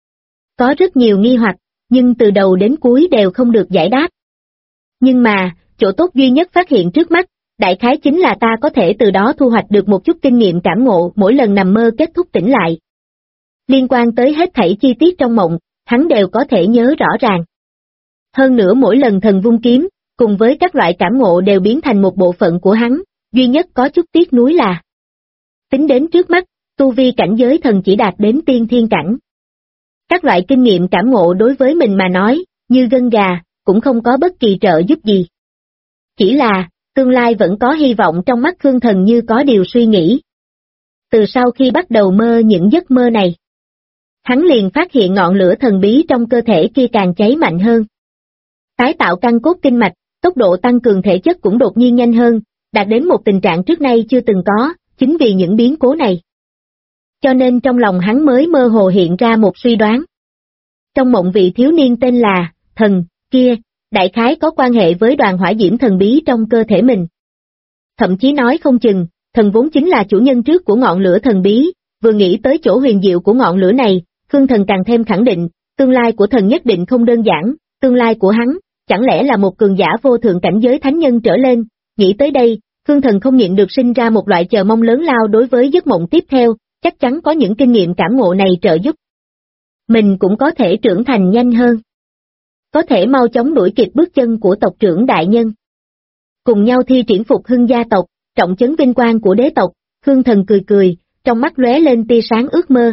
Có rất nhiều nghi hoặc, nhưng từ đầu đến cuối đều không được giải đáp. Nhưng mà, chỗ tốt duy nhất phát hiện trước mắt, đại khái chính là ta có thể từ đó thu hoạch được một chút kinh nghiệm cảm ngộ mỗi lần nằm mơ kết thúc tỉnh lại. Liên quan tới hết thảy chi tiết trong mộng, hắn đều có thể nhớ rõ ràng. Hơn nữa mỗi lần thần vung kiếm, cùng với các loại cảm ngộ đều biến thành một bộ phận của hắn, duy nhất có chút tiếc nuối là. Tính đến trước mắt, tu vi cảnh giới thần chỉ đạt đến tiên thiên cảnh. Các loại kinh nghiệm cảm ngộ đối với mình mà nói, như gân gà, cũng không có bất kỳ trợ giúp gì. Chỉ là, tương lai vẫn có hy vọng trong mắt Khương Thần như có điều suy nghĩ. Từ sau khi bắt đầu mơ những giấc mơ này, hắn liền phát hiện ngọn lửa thần bí trong cơ thể kia càng cháy mạnh hơn. Tái tạo căn cốt kinh mạch, tốc độ tăng cường thể chất cũng đột nhiên nhanh hơn, đạt đến một tình trạng trước nay chưa từng có, chính vì những biến cố này. Cho nên trong lòng hắn mới mơ hồ hiện ra một suy đoán. Trong mộng vị thiếu niên tên là Thần kia, đại khái có quan hệ với đoàn hỏa diễm thần bí trong cơ thể mình. Thậm chí nói không chừng, thần vốn chính là chủ nhân trước của ngọn lửa thần bí, vừa nghĩ tới chỗ huyền diệu của ngọn lửa này, Khương Thần càng thêm khẳng định, tương lai của thần nhất định không đơn giản, tương lai của hắn, chẳng lẽ là một cường giả vô thượng cảnh giới thánh nhân trở lên, nghĩ tới đây, Khương Thần không nhịn được sinh ra một loại chờ mong lớn lao đối với giấc mộng tiếp theo, chắc chắn có những kinh nghiệm cảm ngộ này trợ giúp. Mình cũng có thể trưởng thành nhanh hơn. Có thể mau chóng đuổi kịp bước chân của tộc trưởng đại nhân. Cùng nhau thi triển phục hưng gia tộc, trọng trấn vinh quang của đế tộc, Khương Thần cười cười, trong mắt lóe lên tia sáng ước mơ.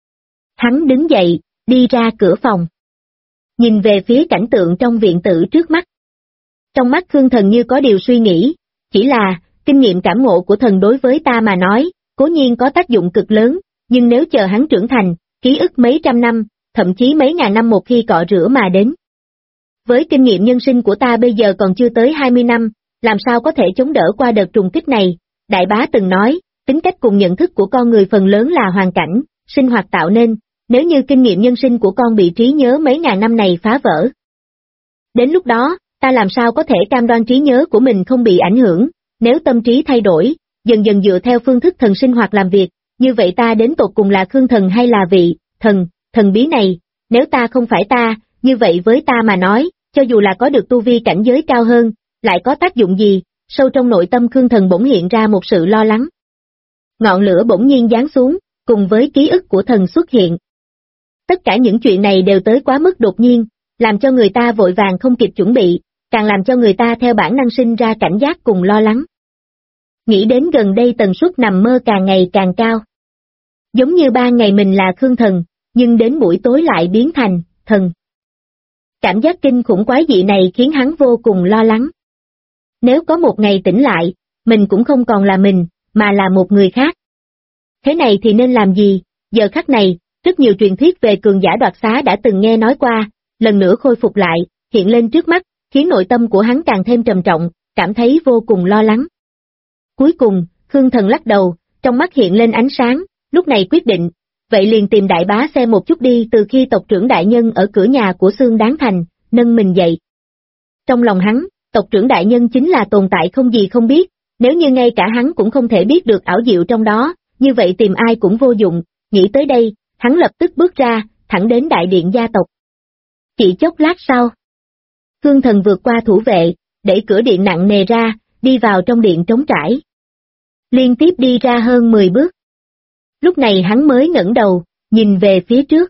Hắn đứng dậy, đi ra cửa phòng. Nhìn về phía cảnh tượng trong viện tử trước mắt. Trong mắt Khương Thần như có điều suy nghĩ, chỉ là, kinh nghiệm cảm ngộ của thần đối với ta mà nói, cố nhiên có tác dụng cực lớn, nhưng nếu chờ hắn trưởng thành, ký ức mấy trăm năm, thậm chí mấy ngàn năm một khi cọ rửa mà đến. Với kinh nghiệm nhân sinh của ta bây giờ còn chưa tới 20 năm, làm sao có thể chống đỡ qua đợt trùng kích này, Đại Bá từng nói, tính cách cùng nhận thức của con người phần lớn là hoàn cảnh, sinh hoạt tạo nên, nếu như kinh nghiệm nhân sinh của con bị trí nhớ mấy ngàn năm này phá vỡ. Đến lúc đó, ta làm sao có thể cam đoan trí nhớ của mình không bị ảnh hưởng, nếu tâm trí thay đổi, dần dần dựa theo phương thức thần sinh hoạt làm việc, như vậy ta đến tột cùng là Khương Thần hay là vị thần bí này, nếu ta không phải ta, như vậy với ta mà nói, cho dù là có được tu vi cảnh giới cao hơn, lại có tác dụng gì, sâu trong nội tâm Khương Thần bỗng hiện ra một sự lo lắng. Ngọn lửa bỗng nhiên giáng xuống, cùng với ký ức của thần xuất hiện. Tất cả những chuyện này đều tới quá mức đột nhiên, làm cho người ta vội vàng không kịp chuẩn bị, càng làm cho người ta theo bản năng sinh ra cảnh giác cùng lo lắng. Nghĩ đến gần đây tần suất nằm mơ càng ngày càng cao. Giống như ban ngày mình là Khương Thần, nhưng đến buổi tối lại biến thành thần. Cảm giác kinh khủng quái dị này khiến hắn vô cùng lo lắng. Nếu có một ngày tỉnh lại, mình cũng không còn là mình, mà là một người khác. Thế này thì nên làm gì? Giờ khắc này, rất nhiều truyền thuyết về cường giả đoạt xá đã từng nghe nói qua, lần nữa khôi phục lại, hiện lên trước mắt, khiến nội tâm của hắn càng thêm trầm trọng, cảm thấy vô cùng lo lắng. Cuối cùng, Khương Thần lắc đầu, trong mắt hiện lên ánh sáng, lúc này quyết định, vậy liền tìm Đại Bá xem một chút đi. Từ khi tộc trưởng đại nhân ở cửa nhà của Xương Đáng Thành, nâng mình dậy. Trong lòng hắn, tộc trưởng đại nhân chính là tồn tại không gì không biết, nếu như ngay cả hắn cũng không thể biết được ảo diệu trong đó, như vậy tìm ai cũng vô dụng, nghĩ tới đây, hắn lập tức bước ra, thẳng đến đại điện gia tộc. Chỉ chốc lát sau, Khương Thần vượt qua thủ vệ, đẩy cửa điện nặng nề ra, đi vào trong điện trống trải. liên tiếp đi ra hơn 10 bước. Lúc này hắn mới ngẩng đầu, nhìn về phía trước.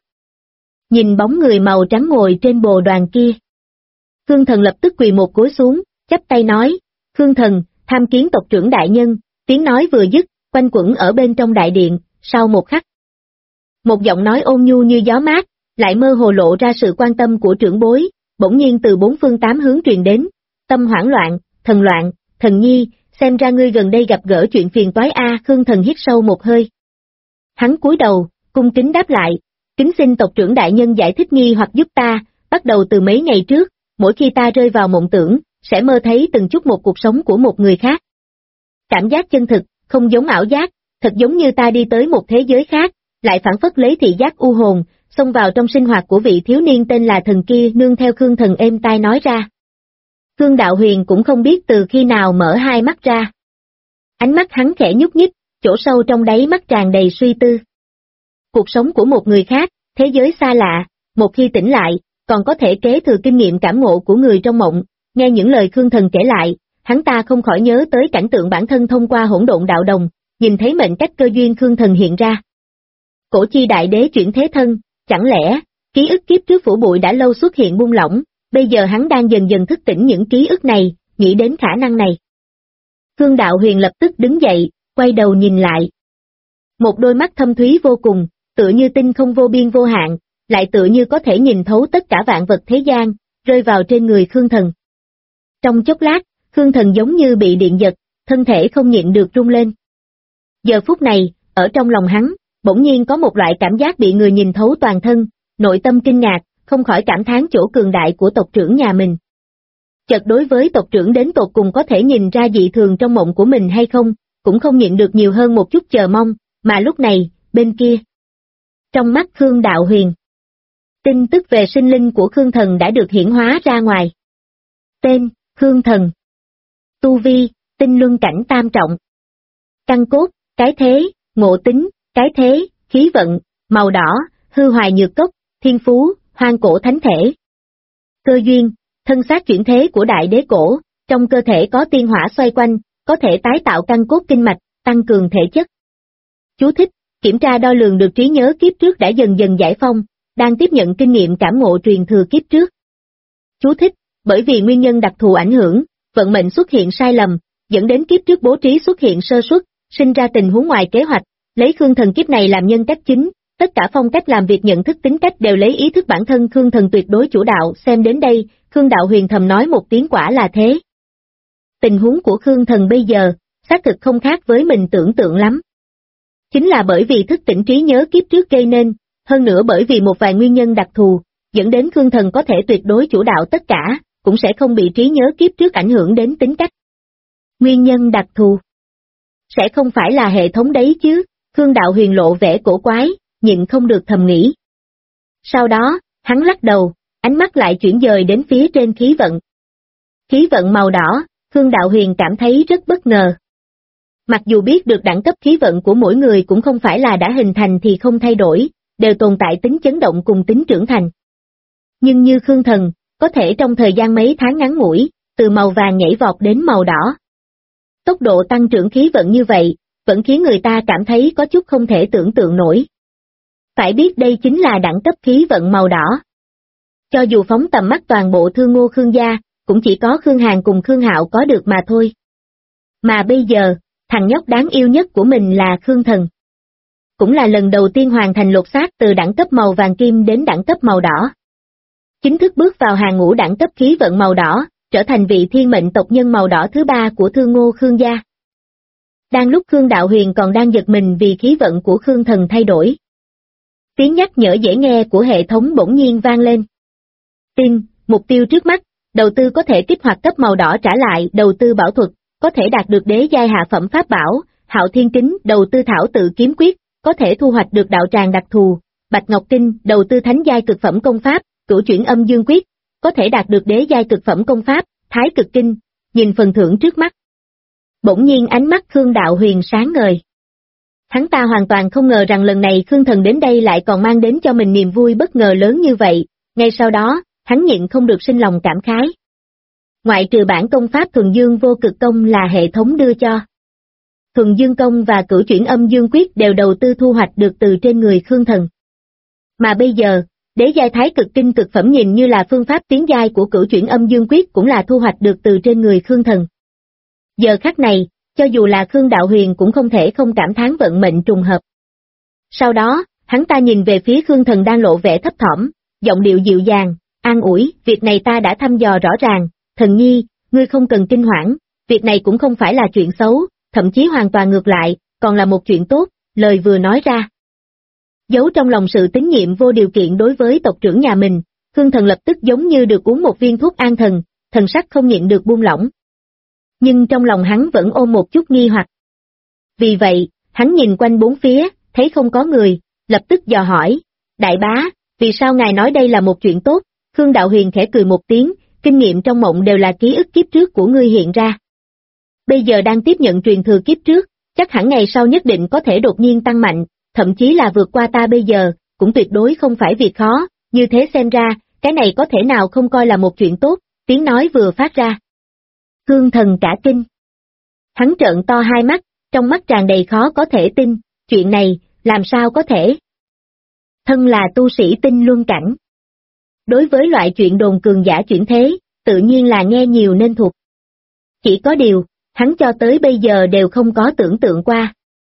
Nhìn bóng người màu trắng ngồi trên bồ đoàn kia. Khương Thần lập tức quỳ một gối xuống, chắp tay nói, Khương Thần, tham kiến tộc trưởng đại nhân, tiếng nói vừa dứt, quanh quẩn ở bên trong đại điện, sau một khắc. Một giọng nói ôn nhu như gió mát, lại mơ hồ lộ ra sự quan tâm của trưởng bối, bỗng nhiên từ bốn phương tám hướng truyền đến, tâm hoảng loạn, thần nhi, xem ra ngươi gần đây gặp gỡ chuyện phiền toái a. Khương Thần hít sâu một hơi. Hắn cúi đầu, cung kính đáp lại, kính xin tộc trưởng đại nhân giải thích nghi hoặc giúp ta, bắt đầu từ mấy ngày trước, mỗi khi ta rơi vào mộng tưởng, sẽ mơ thấy từng chút một cuộc sống của một người khác. Cảm giác chân thực, không giống ảo giác, thật giống như ta đi tới một thế giới khác, lại phản phất lấy thị giác u hồn, xông vào trong sinh hoạt của vị thiếu niên tên là Thần kia nương theo Khương Thần êm tai nói ra. Khương Đạo Huyền cũng không biết từ khi nào mở hai mắt ra. Ánh mắt hắn khẽ nhúc nhích, chỗ sâu trong đáy mắt tràn đầy suy tư. Cuộc sống của một người khác, thế giới xa lạ, một khi tỉnh lại, còn có thể kế thừa kinh nghiệm cảm ngộ của người trong mộng, nghe những lời Khương Thần kể lại, hắn ta không khỏi nhớ tới cảnh tượng bản thân thông qua hỗn độn đạo đồng, nhìn thấy mệnh cách cơ duyên Khương Thần hiện ra. Cổ chi đại đế chuyển thế thân, chẳng lẽ, ký ức kiếp trước phủ bụi đã lâu xuất hiện buông lỏng, bây giờ hắn đang dần dần thức tỉnh những ký ức này, nghĩ đến khả năng này. Khương Đạo Huyền lập tức đứng dậy, quay đầu nhìn lại. Một đôi mắt thâm thúy vô cùng, tựa như tinh không vô biên vô hạn, lại tựa như có thể nhìn thấu tất cả vạn vật thế gian, rơi vào trên người Khương Thần. Trong chốc lát, Khương Thần giống như bị điện giật, thân thể không nhịn được rung lên. Giờ phút này, ở trong lòng hắn, bỗng nhiên có một loại cảm giác bị người nhìn thấu toàn thân, nội tâm kinh ngạc, không khỏi cảm thán chỗ cường đại của tộc trưởng nhà mình. Chợt đối với tộc trưởng đến tột cùng có thể nhìn ra dị thường trong mộng của mình hay không, cũng không nhịn được nhiều hơn một chút chờ mong, mà lúc này, bên kia. Trong mắt Khương Đạo Huyền, tin tức về sinh linh của Khương Thần đã được hiển hóa ra ngoài. Tên, Khương Thần. Tu vi, tinh luân cảnh tam trọng. Căn cốt, cái thế, ngộ tính, cái thế, khí vận, màu đỏ, hư hoài nhược cốc, thiên phú, hoang cổ thánh thể. Cơ duyên, thân xác chuyển thế của đại đế cổ, trong cơ thể có tiên hỏa xoay quanh, có thể tái tạo căn cốt kinh mạch, tăng cường thể chất. Chú thích, kiểm tra đo lường được trí nhớ kiếp trước đã dần dần giải phong, đang tiếp nhận kinh nghiệm cảm ngộ truyền thừa kiếp trước. Chú thích, bởi vì nguyên nhân đặc thù ảnh hưởng, vận mệnh xuất hiện sai lầm, dẫn đến kiếp trước bố trí xuất hiện sơ suất, sinh ra tình huống ngoài kế hoạch, lấy Khương Thần kiếp này làm nhân cách chính, tất cả phong cách làm việc nhận thức tính cách đều lấy ý thức bản thân Khương Thần tuyệt đối chủ đạo. Xem đến đây, Khương Đạo Huyền thầm nói một tiếng quả là thế. Tình huống của Khương Thần bây giờ, xác thực không khác với mình tưởng tượng lắm. Chính là bởi vì thức tỉnh trí nhớ kiếp trước gây nên, hơn nữa bởi vì một vài nguyên nhân đặc thù, dẫn đến Khương Thần có thể tuyệt đối chủ đạo tất cả, cũng sẽ không bị trí nhớ kiếp trước ảnh hưởng đến tính cách. Nguyên nhân đặc thù sẽ không phải là hệ thống đấy chứ, Khương Đạo Huyền lộ vẻ cổ quái, nhịn không được thầm nghĩ. Sau đó, hắn lắc đầu, ánh mắt lại chuyển dời đến phía trên khí vận. Khí vận màu đỏ, Khương Đạo Huyền cảm thấy rất bất ngờ. Mặc dù biết được đẳng cấp khí vận của mỗi người cũng không phải là đã hình thành thì không thay đổi, đều tồn tại tính chấn động cùng tính trưởng thành. Nhưng như Khương Thần, có thể trong thời gian mấy tháng ngắn ngủi, từ màu vàng nhảy vọt đến màu đỏ. Tốc độ tăng trưởng khí vận như vậy, vẫn khiến người ta cảm thấy có chút không thể tưởng tượng nổi. Phải biết đây chính là đẳng cấp khí vận màu đỏ. Cho dù phóng tầm mắt toàn bộ Thương Ngô Khương gia, cũng chỉ có Khương Hàn cùng Khương Hạo có được mà thôi. Mà bây giờ, thằng nhóc đáng yêu nhất của mình là Khương Thần. Cũng là lần đầu tiên hoàn thành lột xác từ đẳng cấp màu vàng kim đến đẳng cấp màu đỏ. Chính thức bước vào hàng ngũ đẳng cấp khí vận màu đỏ, trở thành vị thiên mệnh tộc nhân màu đỏ thứ ba của Thương Ngô Khương gia. Đang lúc Khương Đạo Huyền còn đang giật mình vì khí vận của Khương Thần thay đổi. Tiếng nhắc nhở dễ nghe của hệ thống bỗng nhiên vang lên. Tin, mục tiêu trước mắt, đầu tư có thể kích hoạt cấp màu đỏ trả lại đầu tư bảo thuật, có thể đạt được đế giai hạ phẩm pháp bảo, Hạo Thiên Kính đầu tư thảo tự kiếm quyết, có thể thu hoạch được đạo tràng đặc thù, Bạch Ngọc Kinh đầu tư thánh giai cực phẩm công pháp, Cửu chuyển âm dương quyết, có thể đạt được đế giai cực phẩm công pháp, Thái cực kinh, nhìn phần thưởng trước mắt. Bỗng nhiên ánh mắt Khương Đạo Huyền sáng ngời. Hắn ta hoàn toàn không ngờ rằng lần này Khương Thần đến đây lại còn mang đến cho mình niềm vui bất ngờ lớn như vậy, ngay sau đó, hắn nhịn không được sinh lòng cảm khái. Ngoại trừ bản công pháp thuần dương vô cực công là hệ thống đưa cho. Thuần Dương Công và Cửu Chuyển Âm Dương Quyết đều đầu tư thu hoạch được từ trên người Khương Thần. Mà bây giờ, đế giai thái cực kinh cực phẩm nhìn như là phương pháp tiến giai của Cửu Chuyển Âm Dương Quyết cũng là thu hoạch được từ trên người Khương Thần. Giờ khắc này, cho dù là Khương Đạo Huyền cũng không thể không cảm thán vận mệnh trùng hợp. Sau đó, hắn ta nhìn về phía Khương Thần đang lộ vẻ thấp thỏm, giọng điệu dịu dàng, an ủi, việc này ta đã thăm dò rõ ràng, Thần nhi, ngươi không cần kinh hoảng, việc này cũng không phải là chuyện xấu, thậm chí hoàn toàn ngược lại, còn là một chuyện tốt, lời vừa nói ra. Giấu trong lòng sự tín nhiệm vô điều kiện đối với tộc trưởng nhà mình, Khương Thần lập tức giống như được uống một viên thuốc an thần, thần sắc không nhịn được buông lỏng. Nhưng trong lòng hắn vẫn ôm một chút nghi hoặc. Vì vậy, hắn nhìn quanh bốn phía, thấy không có người, lập tức dò hỏi, đại bá, vì sao ngài nói đây là một chuyện tốt? Khương Đạo Huyền khẽ cười một tiếng, kinh nghiệm trong mộng đều là ký ức kiếp trước của ngươi hiện ra. Bây giờ đang tiếp nhận truyền thừa kiếp trước, chắc hẳn ngày sau nhất định có thể đột nhiên tăng mạnh, thậm chí là vượt qua ta bây giờ, cũng tuyệt đối không phải việc khó, như thế xem ra, cái này có thể nào không coi là một chuyện tốt, tiếng nói vừa phát ra. Khương Thần cả kinh. Hắn trợn to hai mắt, trong mắt tràn đầy khó có thể tin, chuyện này, làm sao có thể? Thân là tu sĩ tinh luân cảnh. Đối với loại chuyện đồn cường giả chuyển thế, tự nhiên là nghe nhiều nên thuộc. Chỉ có điều, hắn cho tới bây giờ đều không có tưởng tượng qua.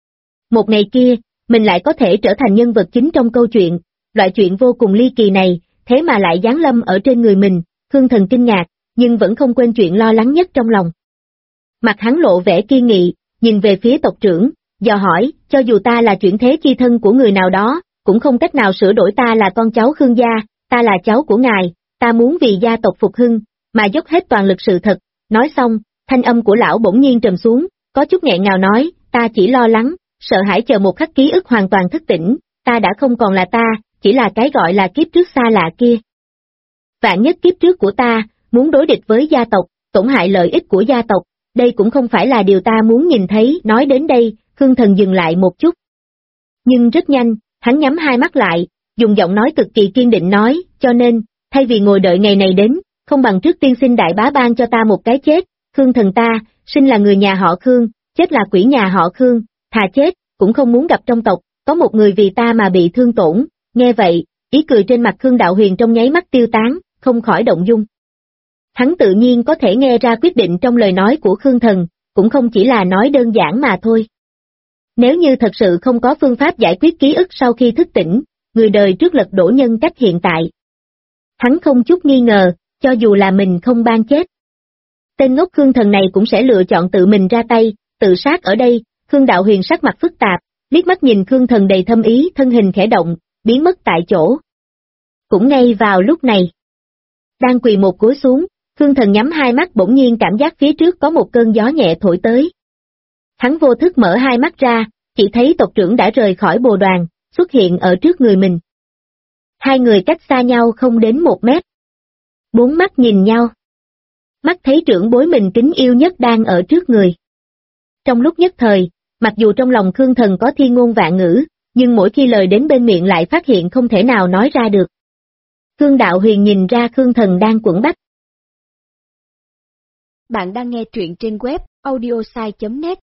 Một ngày kia, mình lại có thể trở thành nhân vật chính trong câu chuyện, loại chuyện vô cùng ly kỳ này, thế mà lại giáng lâm ở trên người mình, Khương Thần kinh ngạc, nhưng vẫn không quên chuyện lo lắng nhất trong lòng. Mặt hắn lộ vẻ kiên nghị, nhìn về phía tộc trưởng, dò hỏi, cho dù ta là chuyển thế chi thân của người nào đó, cũng không cách nào sửa đổi ta là con cháu Khương gia, ta là cháu của ngài, ta muốn vì gia tộc phục hưng, mà dốc hết toàn lực sự thật. Nói xong, thanh âm của lão bỗng nhiên trầm xuống, có chút nghẹn ngào nói, ta chỉ lo lắng, sợ hãi chờ một khắc ký ức hoàn toàn thức tỉnh, ta đã không còn là ta, chỉ là cái gọi là kiếp trước xa lạ kia. Vạn nhất kiếp trước của ta, muốn đối địch với gia tộc, tổn hại lợi ích của gia tộc, đây cũng không phải là điều ta muốn nhìn thấy. Nói đến đây, Khương Thần dừng lại một chút. Nhưng rất nhanh, hắn nhắm hai mắt lại, dùng giọng nói cực kỳ kiên định nói, cho nên, thay vì ngồi đợi ngày này đến, không bằng trước tiên xin đại bá ban cho ta một cái chết. Khương Thần ta, sinh là người nhà họ Khương, chết là quỷ nhà họ Khương, thà chết, cũng không muốn gặp trong tộc, có một người vì ta mà bị thương tổn. Nghe vậy, ý cười trên mặt Khương Đạo Huyền trong nháy mắt tiêu tán, không khỏi động dung. Hắn tự nhiên có thể nghe ra quyết định trong lời nói của Khương Thần, cũng không chỉ là nói đơn giản mà thôi. Nếu như thật sự không có phương pháp giải quyết ký ức sau khi thức tỉnh, người đời trước lật đổ nhân cách hiện tại. Hắn không chút nghi ngờ, cho dù là mình không ban chết. Tên ngốc Khương Thần này cũng sẽ lựa chọn tự mình ra tay, tự sát ở đây. Khương Đạo Huyền sắc mặt phức tạp, liếc mắt nhìn Khương Thần đầy thâm ý, thân hình khẽ động, biến mất tại chỗ. Cũng ngay vào lúc này, đang quỳ một gối xuống, Khương Thần nhắm hai mắt bỗng nhiên cảm giác phía trước có một cơn gió nhẹ thổi tới. Hắn vô thức mở hai mắt ra, chỉ thấy tộc trưởng đã rời khỏi bồ đoàn, xuất hiện ở trước người mình. Hai người cách xa nhau không đến 1 mét. Bốn mắt nhìn nhau. Mắt thấy trưởng bối mình kính yêu nhất đang ở trước người. Trong lúc nhất thời, mặc dù trong lòng Khương Thần có thiên ngôn vạn ngữ, nhưng mỗi khi lời đến bên miệng lại phát hiện không thể nào nói ra được. Khương Đạo Huyền nhìn ra Khương Thần đang quẫn bách. Bạn đang nghe truyện trên web audiosai.net.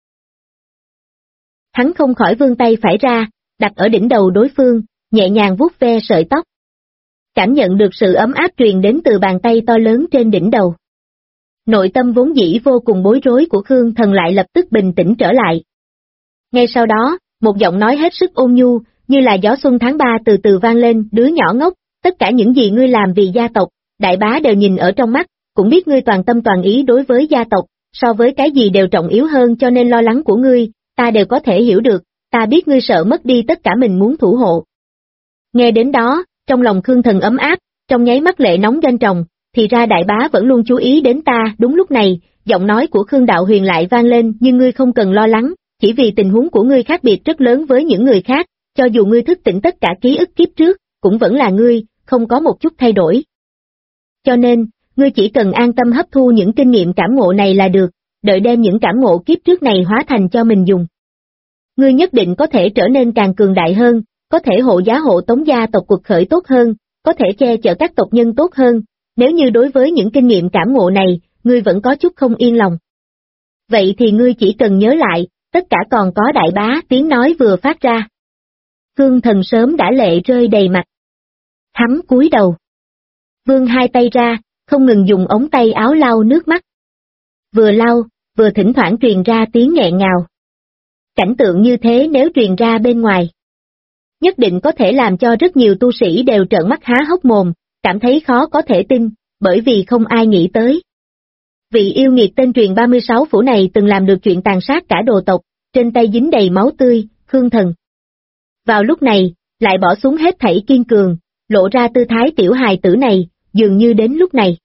Hắn không khỏi vươn tay phải ra, đặt ở đỉnh đầu đối phương, nhẹ nhàng vuốt ve sợi tóc. Cảm nhận được sự ấm áp truyền đến từ bàn tay to lớn trên đỉnh đầu. Nội tâm vốn dĩ vô cùng bối rối của Khương Thần lại lập tức bình tĩnh trở lại. Ngay sau đó, một giọng nói hết sức ôn nhu, như là gió xuân tháng 3 từ từ vang lên, đứa nhỏ ngốc, tất cả những gì ngươi làm vì gia tộc, đại bá đều nhìn ở trong mắt, cũng biết ngươi toàn tâm toàn ý đối với gia tộc, so với cái gì đều trọng yếu hơn, cho nên lo lắng của ngươi, ta đều có thể hiểu được, ta biết ngươi sợ mất đi tất cả mình muốn thủ hộ. Nghe đến đó, trong lòng Khương Thần ấm áp, trong nháy mắt lệ nóng doanh tròng, thì ra đại bá vẫn luôn chú ý đến ta. Đúng lúc này, giọng nói của Khương Đạo Huyền lại vang lên, nhưng ngươi không cần lo lắng, chỉ vì tình huống của ngươi khác biệt rất lớn với những người khác, cho dù ngươi thức tỉnh tất cả ký ức kiếp trước, cũng vẫn là ngươi, không có một chút thay đổi. Cho nên, ngươi chỉ cần an tâm hấp thu những kinh nghiệm cảm ngộ này là được, đợi đem những cảm ngộ kiếp trước này hóa thành cho mình dùng. Ngươi nhất định có thể trở nên càng cường đại hơn, có thể hộ giá hộ tống gia tộc cuộc khởi tốt hơn, có thể che chở các tộc nhân tốt hơn. Nếu như đối với những kinh nghiệm cảm ngộ này, ngươi vẫn có chút không yên lòng. Vậy thì ngươi chỉ cần nhớ lại, tất cả còn có Đại Bá tiếng nói vừa phát ra. Khương Thần sớm đã lệ rơi đầy mặt. Hắn cúi đầu. Vươn hai tay ra, không ngừng dùng ống tay áo lau nước mắt. Vừa lau, vừa thỉnh thoảng truyền ra tiếng nghẹn ngào. Cảnh tượng như thế nếu truyền ra bên ngoài, nhất định có thể làm cho rất nhiều tu sĩ đều trợn mắt há hốc mồm, cảm thấy khó có thể tin, bởi vì không ai nghĩ tới. Vị yêu nghiệt tên truyền 36 phủ này từng làm được chuyện tàn sát cả đồ tộc, trên tay dính đầy máu tươi, Khương Thần. Vào lúc này, lại bỏ xuống hết thảy kiên cường, lộ ra tư thái tiểu hài tử này, dường như đến lúc này.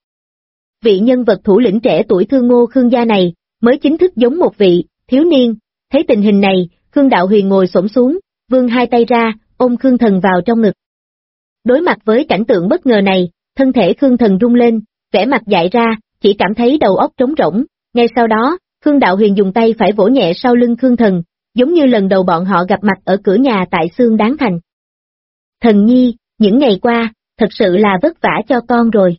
Vị nhân vật thủ lĩnh trẻ tuổi Thương Ngô Khương gia này, mới chính thức giống một vị thiếu niên. Thấy tình hình này, Khương Đạo Huyền ngồi xổm xuống, vươn hai tay ra, ôm Khương Thần vào trong ngực. Đối mặt với cảnh tượng bất ngờ này, thân thể Khương Thần rung lên, vẻ mặt dại ra, chỉ cảm thấy đầu óc trống rỗng. Ngay sau đó, Khương Đạo Huyền dùng tay phải vỗ nhẹ sau lưng Khương Thần, giống như lần đầu bọn họ gặp mặt ở cửa nhà tại Xương Đáng Thành. Thần nhi, những ngày qua, thật sự là vất vả cho con rồi.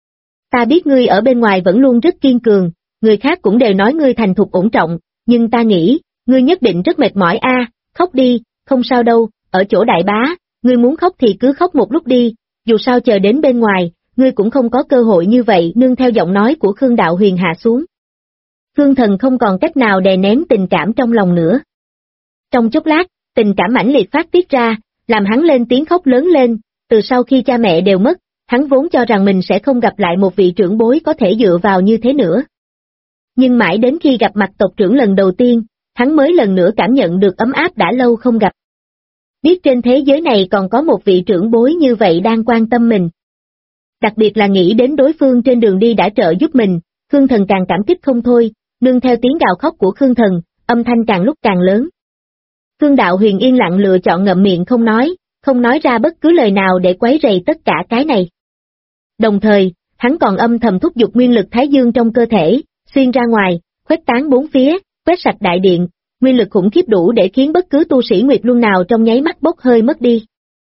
Ta biết ngươi ở bên ngoài vẫn luôn rất kiên cường, người khác cũng đều nói ngươi thành thục ổn trọng, nhưng ta nghĩ, ngươi nhất định rất mệt mỏi a, khóc đi, không sao đâu, ở chỗ Đại Bá, ngươi muốn khóc thì cứ khóc một lúc đi, dù sao chờ đến bên ngoài, ngươi cũng không có cơ hội như vậy. Nương theo giọng nói của Khương Đạo Huyền hạ xuống. Khương Thần không còn cách nào đè nén tình cảm trong lòng nữa. Trong chốc lát, tình cảm mãnh liệt phát tiết ra, làm hắn lên tiếng khóc lớn lên, từ sau khi cha mẹ đều mất, hắn vốn cho rằng mình sẽ không gặp lại một vị trưởng bối có thể dựa vào như thế nữa. Nhưng mãi đến khi gặp mặt tộc trưởng lần đầu tiên, hắn mới lần nữa cảm nhận được ấm áp đã lâu không gặp. Biết trên thế giới này còn có một vị trưởng bối như vậy đang quan tâm mình. Đặc biệt là nghĩ đến đối phương trên đường đi đã trợ giúp mình, Khương Thần càng cảm kích không thôi, nương theo tiếng gào khóc của Khương Thần, âm thanh càng lúc càng lớn. Khương Đạo Huyền yên lặng lựa chọn ngậm miệng không nói ra bất cứ lời nào để quấy rầy tất cả cái này. Đồng thời, hắn còn âm thầm thúc giục nguyên lực Thái Dương trong cơ thể, xuyên ra ngoài, khuếch tán bốn phía, quét sạch đại điện, nguyên lực khủng khiếp đủ để khiến bất cứ tu sĩ Nguyệt Luân nào trong nháy mắt bốc hơi mất đi.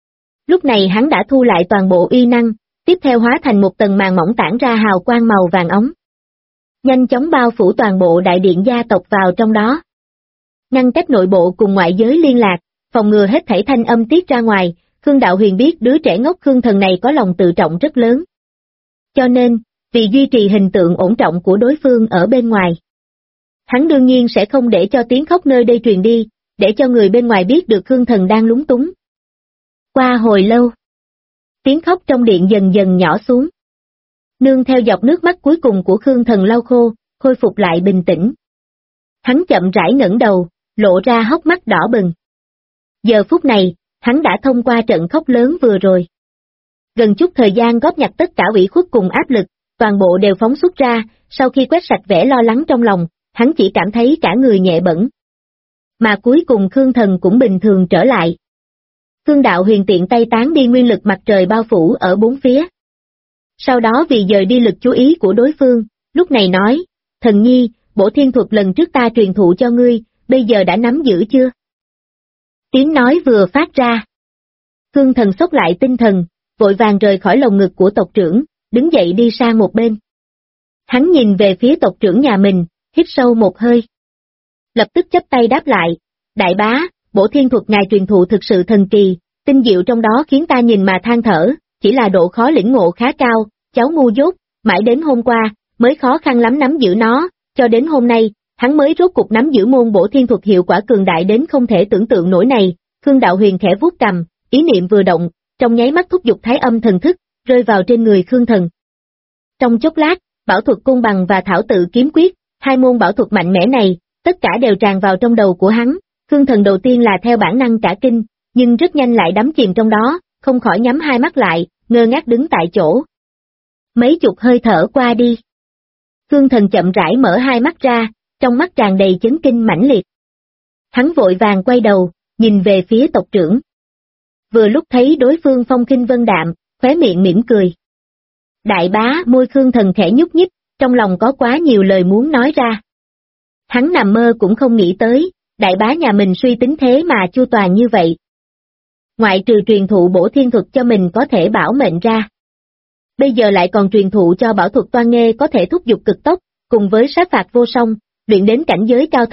Lúc này hắn đã thu lại toàn bộ uy năng, tiếp theo hóa thành một tầng màn mỏng tản ra hào quang màu vàng óng. Nhanh chóng bao phủ toàn bộ đại điện gia tộc vào trong đó. Ngăn cách nội bộ cùng ngoại giới liên lạc, phòng ngừa hết thảy thanh âm tiết ra ngoài. Khương Đạo Huyền biết đứa trẻ ngốc Khương Thần này có lòng tự trọng rất lớn. Cho nên, vì duy trì hình tượng ổn trọng của đối phương ở bên ngoài, hắn đương nhiên sẽ không để cho tiếng khóc nơi đây truyền đi, để cho người bên ngoài biết được Khương Thần đang lúng túng. Qua hồi lâu, tiếng khóc trong điện dần dần nhỏ xuống. Nương theo giọt nước mắt cuối cùng của Khương Thần lau khô, khôi phục lại bình tĩnh. Hắn chậm rãi ngẩng đầu, lộ ra hốc mắt đỏ bừng. Giờ phút này, hắn đã thông qua trận khóc lớn vừa rồi. Gần chút thời gian góp nhặt tất cả ủy khuất cùng áp lực, toàn bộ đều phóng xuất ra, sau khi quét sạch vẻ lo lắng trong lòng, hắn chỉ cảm thấy cả người nhẹ bẫng. Mà cuối cùng Khương Thần cũng bình thường trở lại. Khương Đạo Huyền tiện tay tán đi nguyên lực mặt trời bao phủ ở bốn phía. Sau đó vì dời đi lực chú ý của đối phương, lúc này nói, Thần nhi, bổ thiên thuật lần trước ta truyền thụ cho ngươi, bây giờ đã nắm giữ chưa? Tiếng nói vừa phát ra. Khương Thần xốc lại tinh thần, vội vàng rời khỏi lồng ngực của tộc trưởng, đứng dậy đi sang một bên. Hắn nhìn về phía tộc trưởng nhà mình, hít sâu một hơi. Lập tức chắp tay đáp lại, Đại Bá, bổ thiên thuật ngài truyền thụ thực sự thần kỳ, tinh diệu trong đó khiến ta nhìn mà than thở, chỉ là độ khó lĩnh ngộ khá cao, cháu ngu dốt, mãi đến hôm qua, mới khó khăn lắm nắm giữ nó, cho đến hôm nay, hắn mới rốt cục nắm giữ môn bổ thiên thuật hiệu quả cường đại đến không thể tưởng tượng nổi này. Khương Đạo Huyền khẽ vuốt cằm, ý niệm vừa động, trong nháy mắt thúc giục thái âm thần thức, rơi vào trên người Khương Thần. Trong chốc lát, bảo thuật cung bằng và thảo tự kiếm quyết, hai môn bảo thuật mạnh mẽ này, tất cả đều tràn vào trong đầu của hắn. Khương Thần đầu tiên là theo bản năng cả kinh, nhưng rất nhanh lại đắm chìm trong đó, không khỏi nhắm hai mắt lại, ngơ ngác đứng tại chỗ. Mấy chục hơi thở qua đi. Khương Thần chậm rãi mở hai mắt ra, trong mắt tràn đầy chấn kinh mãnh liệt. Hắn vội vàng quay đầu, nhìn về phía tộc trưởng. Vừa lúc thấy đối phương phong khinh vân đạm, khóe miệng mỉm cười. Đại Bá, môi Khương Thần khẽ nhúc nhích, trong lòng có quá nhiều lời muốn nói ra. Hắn nằm mơ cũng không nghĩ tới, Đại Bá nhà mình suy tính thế mà chu toàn như vậy. Ngoại trừ truyền thụ bổ thiên thuật cho mình có thể bảo mệnh ra. Bây giờ lại còn truyền thụ cho bảo thuật toan nghê có thể thúc giục cực tốc, cùng với sát phạt vô song, luyện đến cảnh giới cao thâm,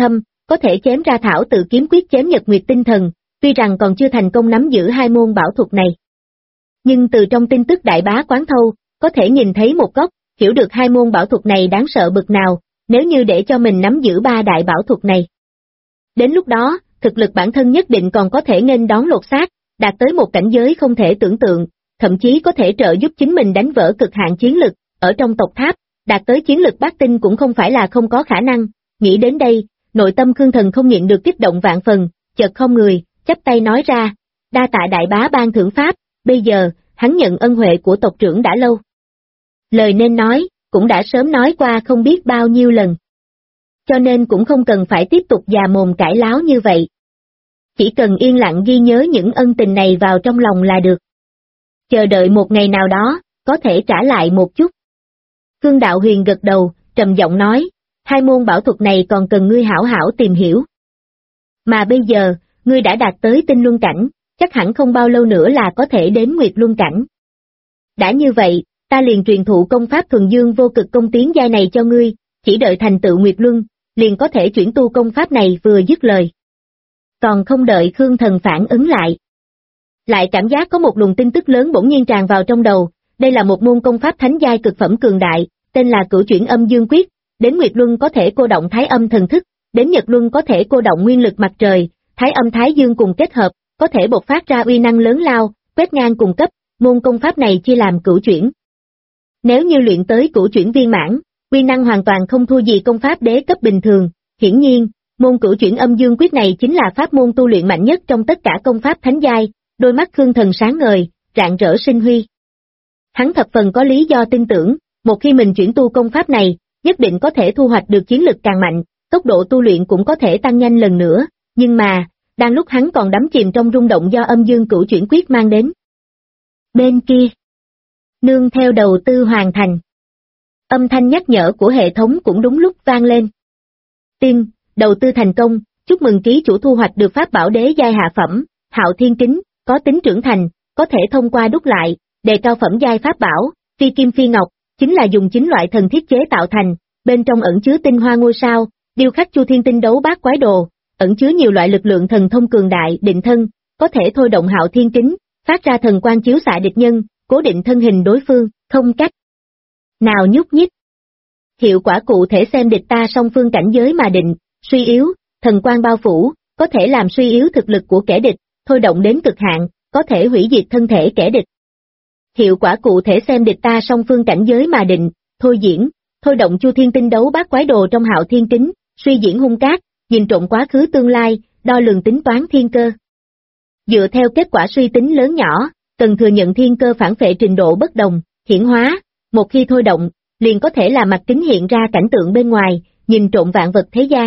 có thể chém ra thảo tự kiếm quyết chém nhật nguyệt tinh thần, tuy rằng còn chưa thành công nắm giữ hai môn bảo thuật này. Nhưng từ trong tin tức đại bá quán thâu, có thể nhìn thấy một góc, hiểu được hai môn bảo thuật này đáng sợ bực nào, nếu như để cho mình nắm giữ ba đại bảo thuật này. Đến lúc đó, thực lực bản thân nhất định còn có thể nghênh đón lột xác, đạt tới một cảnh giới không thể tưởng tượng, thậm chí có thể trợ giúp chính mình đánh vỡ cực hạn chiến lực, ở trong tộc tháp, đạt tới chiến lực bát tinh cũng không phải là không có khả năng. Nghĩ đến đây, nội tâm Khương Thần không nhịn được kích động vạn phần, chợt không người, chắp tay nói ra, đa tạ đại bá ban thưởng pháp, bây giờ, hắn nhận ân huệ của tộc trưởng đã lâu. Lời nên nói, cũng đã sớm nói qua không biết bao nhiêu lần. Cho nên cũng không cần phải tiếp tục già mồm cãi láo như vậy. Chỉ cần yên lặng ghi nhớ những ân tình này vào trong lòng là được. Chờ đợi một ngày nào đó, có thể trả lại một chút. Khương Đạo Huyền gật đầu, trầm giọng nói, hai môn bảo thuật này còn cần ngươi hảo hảo tìm hiểu. Mà bây giờ, ngươi đã đạt tới tinh luân cảnh, chắc hẳn không bao lâu nữa là có thể đến nguyệt luân cảnh. Đã như vậy, ta liền truyền thụ công pháp thuần dương vô cực công tiến giai này cho ngươi, chỉ đợi thành tựu nguyệt luân, liền có thể chuyển tu công pháp này. Vừa dứt lời. Còn không đợi Khương Thần phản ứng lại cảm giác có một luồng tin tức lớn bỗng nhiên tràn vào trong đầu, đây là một môn công pháp thánh giai cực phẩm cường đại, tên là Cửu Chuyển Âm Dương Quyết, đến Nguyệt Luân có thể cô động Thái Âm thần thức, đến Nhật Luân có thể cô động nguyên lực mặt trời, Thái Âm Thái Dương cùng kết hợp, có thể bộc phát ra uy năng lớn lao, quét ngang cùng cấp, môn công pháp này chia làm cửu chuyển. Nếu như luyện tới cửu chuyển viên mãn, uy năng hoàn toàn không thua gì công pháp đế cấp bình thường, hiển nhiên, môn Cửu Chuyển Âm Dương Quyết này chính là pháp môn tu luyện mạnh nhất trong tất cả công pháp thánh giai. Đôi mắt Khương Thần sáng ngời, rạng rỡ sinh huy. Hắn thập phần có lý do tin tưởng, một khi mình chuyển tu công pháp này, nhất định có thể thu hoạch được chiến lực càng mạnh, tốc độ tu luyện cũng có thể tăng nhanh lần nữa, nhưng mà, đang lúc hắn còn đắm chìm trong rung động do âm dương cửu chuyển quyết mang đến. Bên kia, nương theo đầu tư hoàn thành. Âm thanh nhắc nhở của hệ thống cũng đúng lúc vang lên. Tin, đầu tư thành công, chúc mừng ký chủ thu hoạch được pháp bảo đế giai hạ phẩm, Hạo Thiên Kính, có tính trưởng thành, có thể thông qua đúc lại, đề cao phẩm giai pháp bảo, phi kim phi ngọc, chính là dùng chính loại thần thiết chế tạo thành, bên trong ẩn chứa tinh hoa ngôi sao, điêu khắc chu thiên tinh đấu bát quái đồ, ẩn chứa nhiều loại lực lượng thần thông cường đại định thân, có thể thôi động Hạo Thiên Kính, phát ra thần quang chiếu xạ địch nhân, cố định thân hình đối phương, không cách nào nhúc nhích. Hiệu quả cụ thể xem địch ta song phương cảnh giới mà định, suy yếu, thần quang bao phủ, có thể làm suy yếu thực lực của kẻ địch, thôi động đến cực hạn, có thể hủy diệt thân thể kẻ địch. Hiệu quả cụ thể xem địch ta song phương cảnh giới mà định, thôi diễn, thôi động chu thiên tinh đấu bát quái đồ trong Hạo Thiên Kính, suy diễn hung cát, nhìn trộm quá khứ tương lai, đo lường tính toán thiên cơ. Dựa theo kết quả suy tính lớn nhỏ, cần thừa nhận thiên cơ phản phệ trình độ bất đồng, hiển hóa, một khi thôi động, liền có thể là mặt kính hiện ra cảnh tượng bên ngoài, nhìn trộm vạn vật thế gian.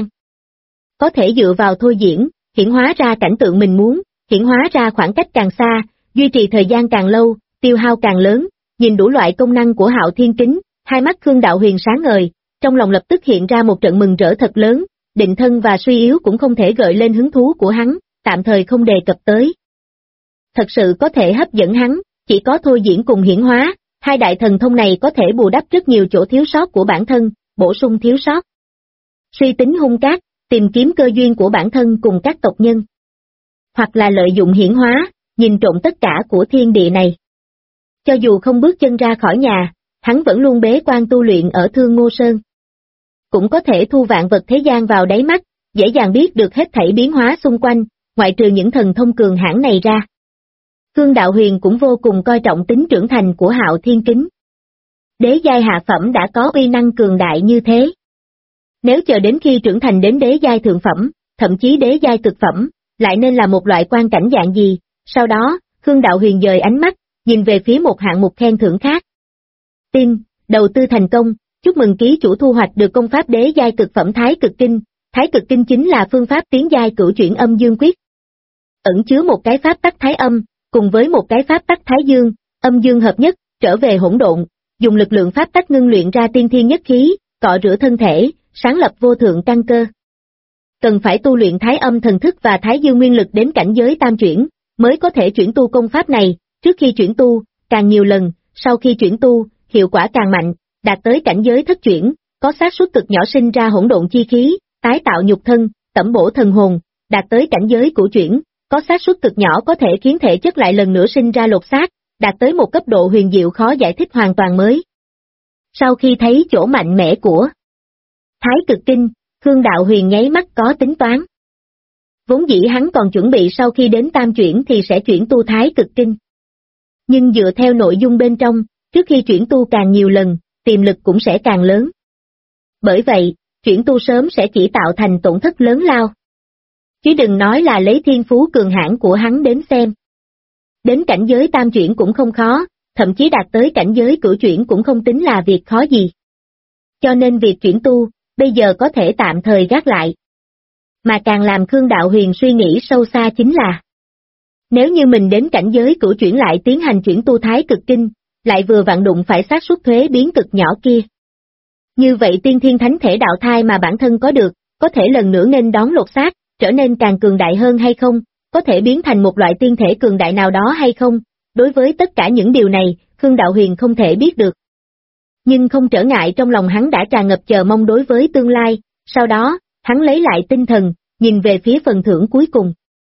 Có thể dựa vào thôi diễn, hiển hóa ra cảnh tượng mình muốn, hiển hóa ra khoảng cách càng xa, duy trì thời gian càng lâu, tiêu hao càng lớn, nhìn đủ loại công năng của Hạo Thiên Kính, hai mắt Khương Đạo Huyền sáng ngời, trong lòng lập tức hiện ra một trận mừng rỡ thật lớn, định thân và suy yếu cũng không thể gợi lên hứng thú của hắn, tạm thời không đề cập tới. Thật sự có thể hấp dẫn hắn, chỉ có thôi diễn cùng hiển hóa, hai đại thần thông này có thể bù đắp rất nhiều chỗ thiếu sót của bản thân, bổ sung thiếu sót. Suy tính hung cát, tìm kiếm cơ duyên của bản thân cùng các tộc nhân. Hoặc là lợi dụng hiển hóa, nhìn trộm tất cả của thiên địa này. Cho dù không bước chân ra khỏi nhà, hắn vẫn luôn bế quan tu luyện ở Thương Ngô Sơn. Cũng có thể thu vạn vật thế gian vào đáy mắt, dễ dàng biết được hết thảy biến hóa xung quanh, ngoại trừ những thần thông cường hãn này ra. Khương Đạo Huyền cũng vô cùng coi trọng tính trưởng thành của Hạo Thiên Kính. Đế giai hạ phẩm đã có uy năng cường đại như thế. Nếu chờ đến khi trưởng thành đến đế giai thượng phẩm, thậm chí đế giai cực phẩm, lại nên là một loại quan cảnh dạng gì? Sau đó, Khương Đạo Huyền dời ánh mắt, nhìn về phía một hạng mục khen thưởng khác. Tin, đầu tư thành công, chúc mừng ký chủ thu hoạch được công pháp đế giai cực phẩm Thái Cực Kinh. Thái Cực Kinh chính là phương pháp tiến giai Cửu Chuyển Âm Dương Quyết. Ẩn chứa một cái pháp tắc Thái Âm, cùng với một cái pháp tắc Thái Dương, âm dương hợp nhất, trở về hỗn độn, dùng lực lượng pháp tắc ngưng luyện ra tiên thiên nhất khí, cọ rửa thân thể, sáng lập vô thượng căn cơ. Cần phải tu luyện Thái Âm thần thức và Thái Dương nguyên lực đến cảnh giới tam chuyển, mới có thể chuyển tu công pháp này, trước khi chuyển tu, càng nhiều lần, sau khi chuyển tu, hiệu quả càng mạnh, đạt tới cảnh giới thất chuyển, có xác suất cực nhỏ sinh ra hỗn độn chi khí, tái tạo nhục thân, tẩm bổ thần hồn, đạt tới cảnh giới cửu chuyển, có xác suất cực nhỏ có thể khiến thể chất lại lần nữa sinh ra lột xác, đạt tới một cấp độ huyền diệu khó giải thích hoàn toàn mới. Sau khi thấy chỗ mạnh mẽ của Thái Cực Kinh, Khương Đạo Huyền nháy mắt có tính toán. Vốn dĩ hắn còn chuẩn bị sau khi đến tam chuyển thì sẽ chuyển tu Thái Cực Kinh. Nhưng dựa theo nội dung bên trong, trước khi chuyển tu càng nhiều lần, tiềm lực cũng sẽ càng lớn. Bởi vậy, chuyển tu sớm sẽ chỉ tạo thành tổn thất lớn lao. Chứ đừng nói là lấy thiên phú cường hãn của hắn đến xem. Đến cảnh giới tam chuyển cũng không khó, thậm chí đạt tới cảnh giới cửu chuyển cũng không tính là việc khó gì. Cho nên việc chuyển tu, bây giờ có thể tạm thời gác lại. Mà càng làm Khương Đạo Huyền suy nghĩ sâu xa chính là nếu như mình đến cảnh giới cửu chuyển lại tiến hành chuyển tu Thái Cực Kinh, lại vừa vặn đụng phải xác suất thuế biến cực nhỏ kia. Như vậy tiên thiên thánh thể đạo thai mà bản thân có được, có thể lần nữa nghênh đón lột xác, trở nên càng cường đại hơn hay không, có thể biến thành một loại tiên thể cường đại nào đó hay không, đối với tất cả những điều này, Khương Đạo Huyền không thể biết được. Nhưng không trở ngại trong lòng hắn đã tràn ngập chờ mong đối với tương lai, sau đó, hắn lấy lại tinh thần, nhìn về phía phần thưởng cuối cùng.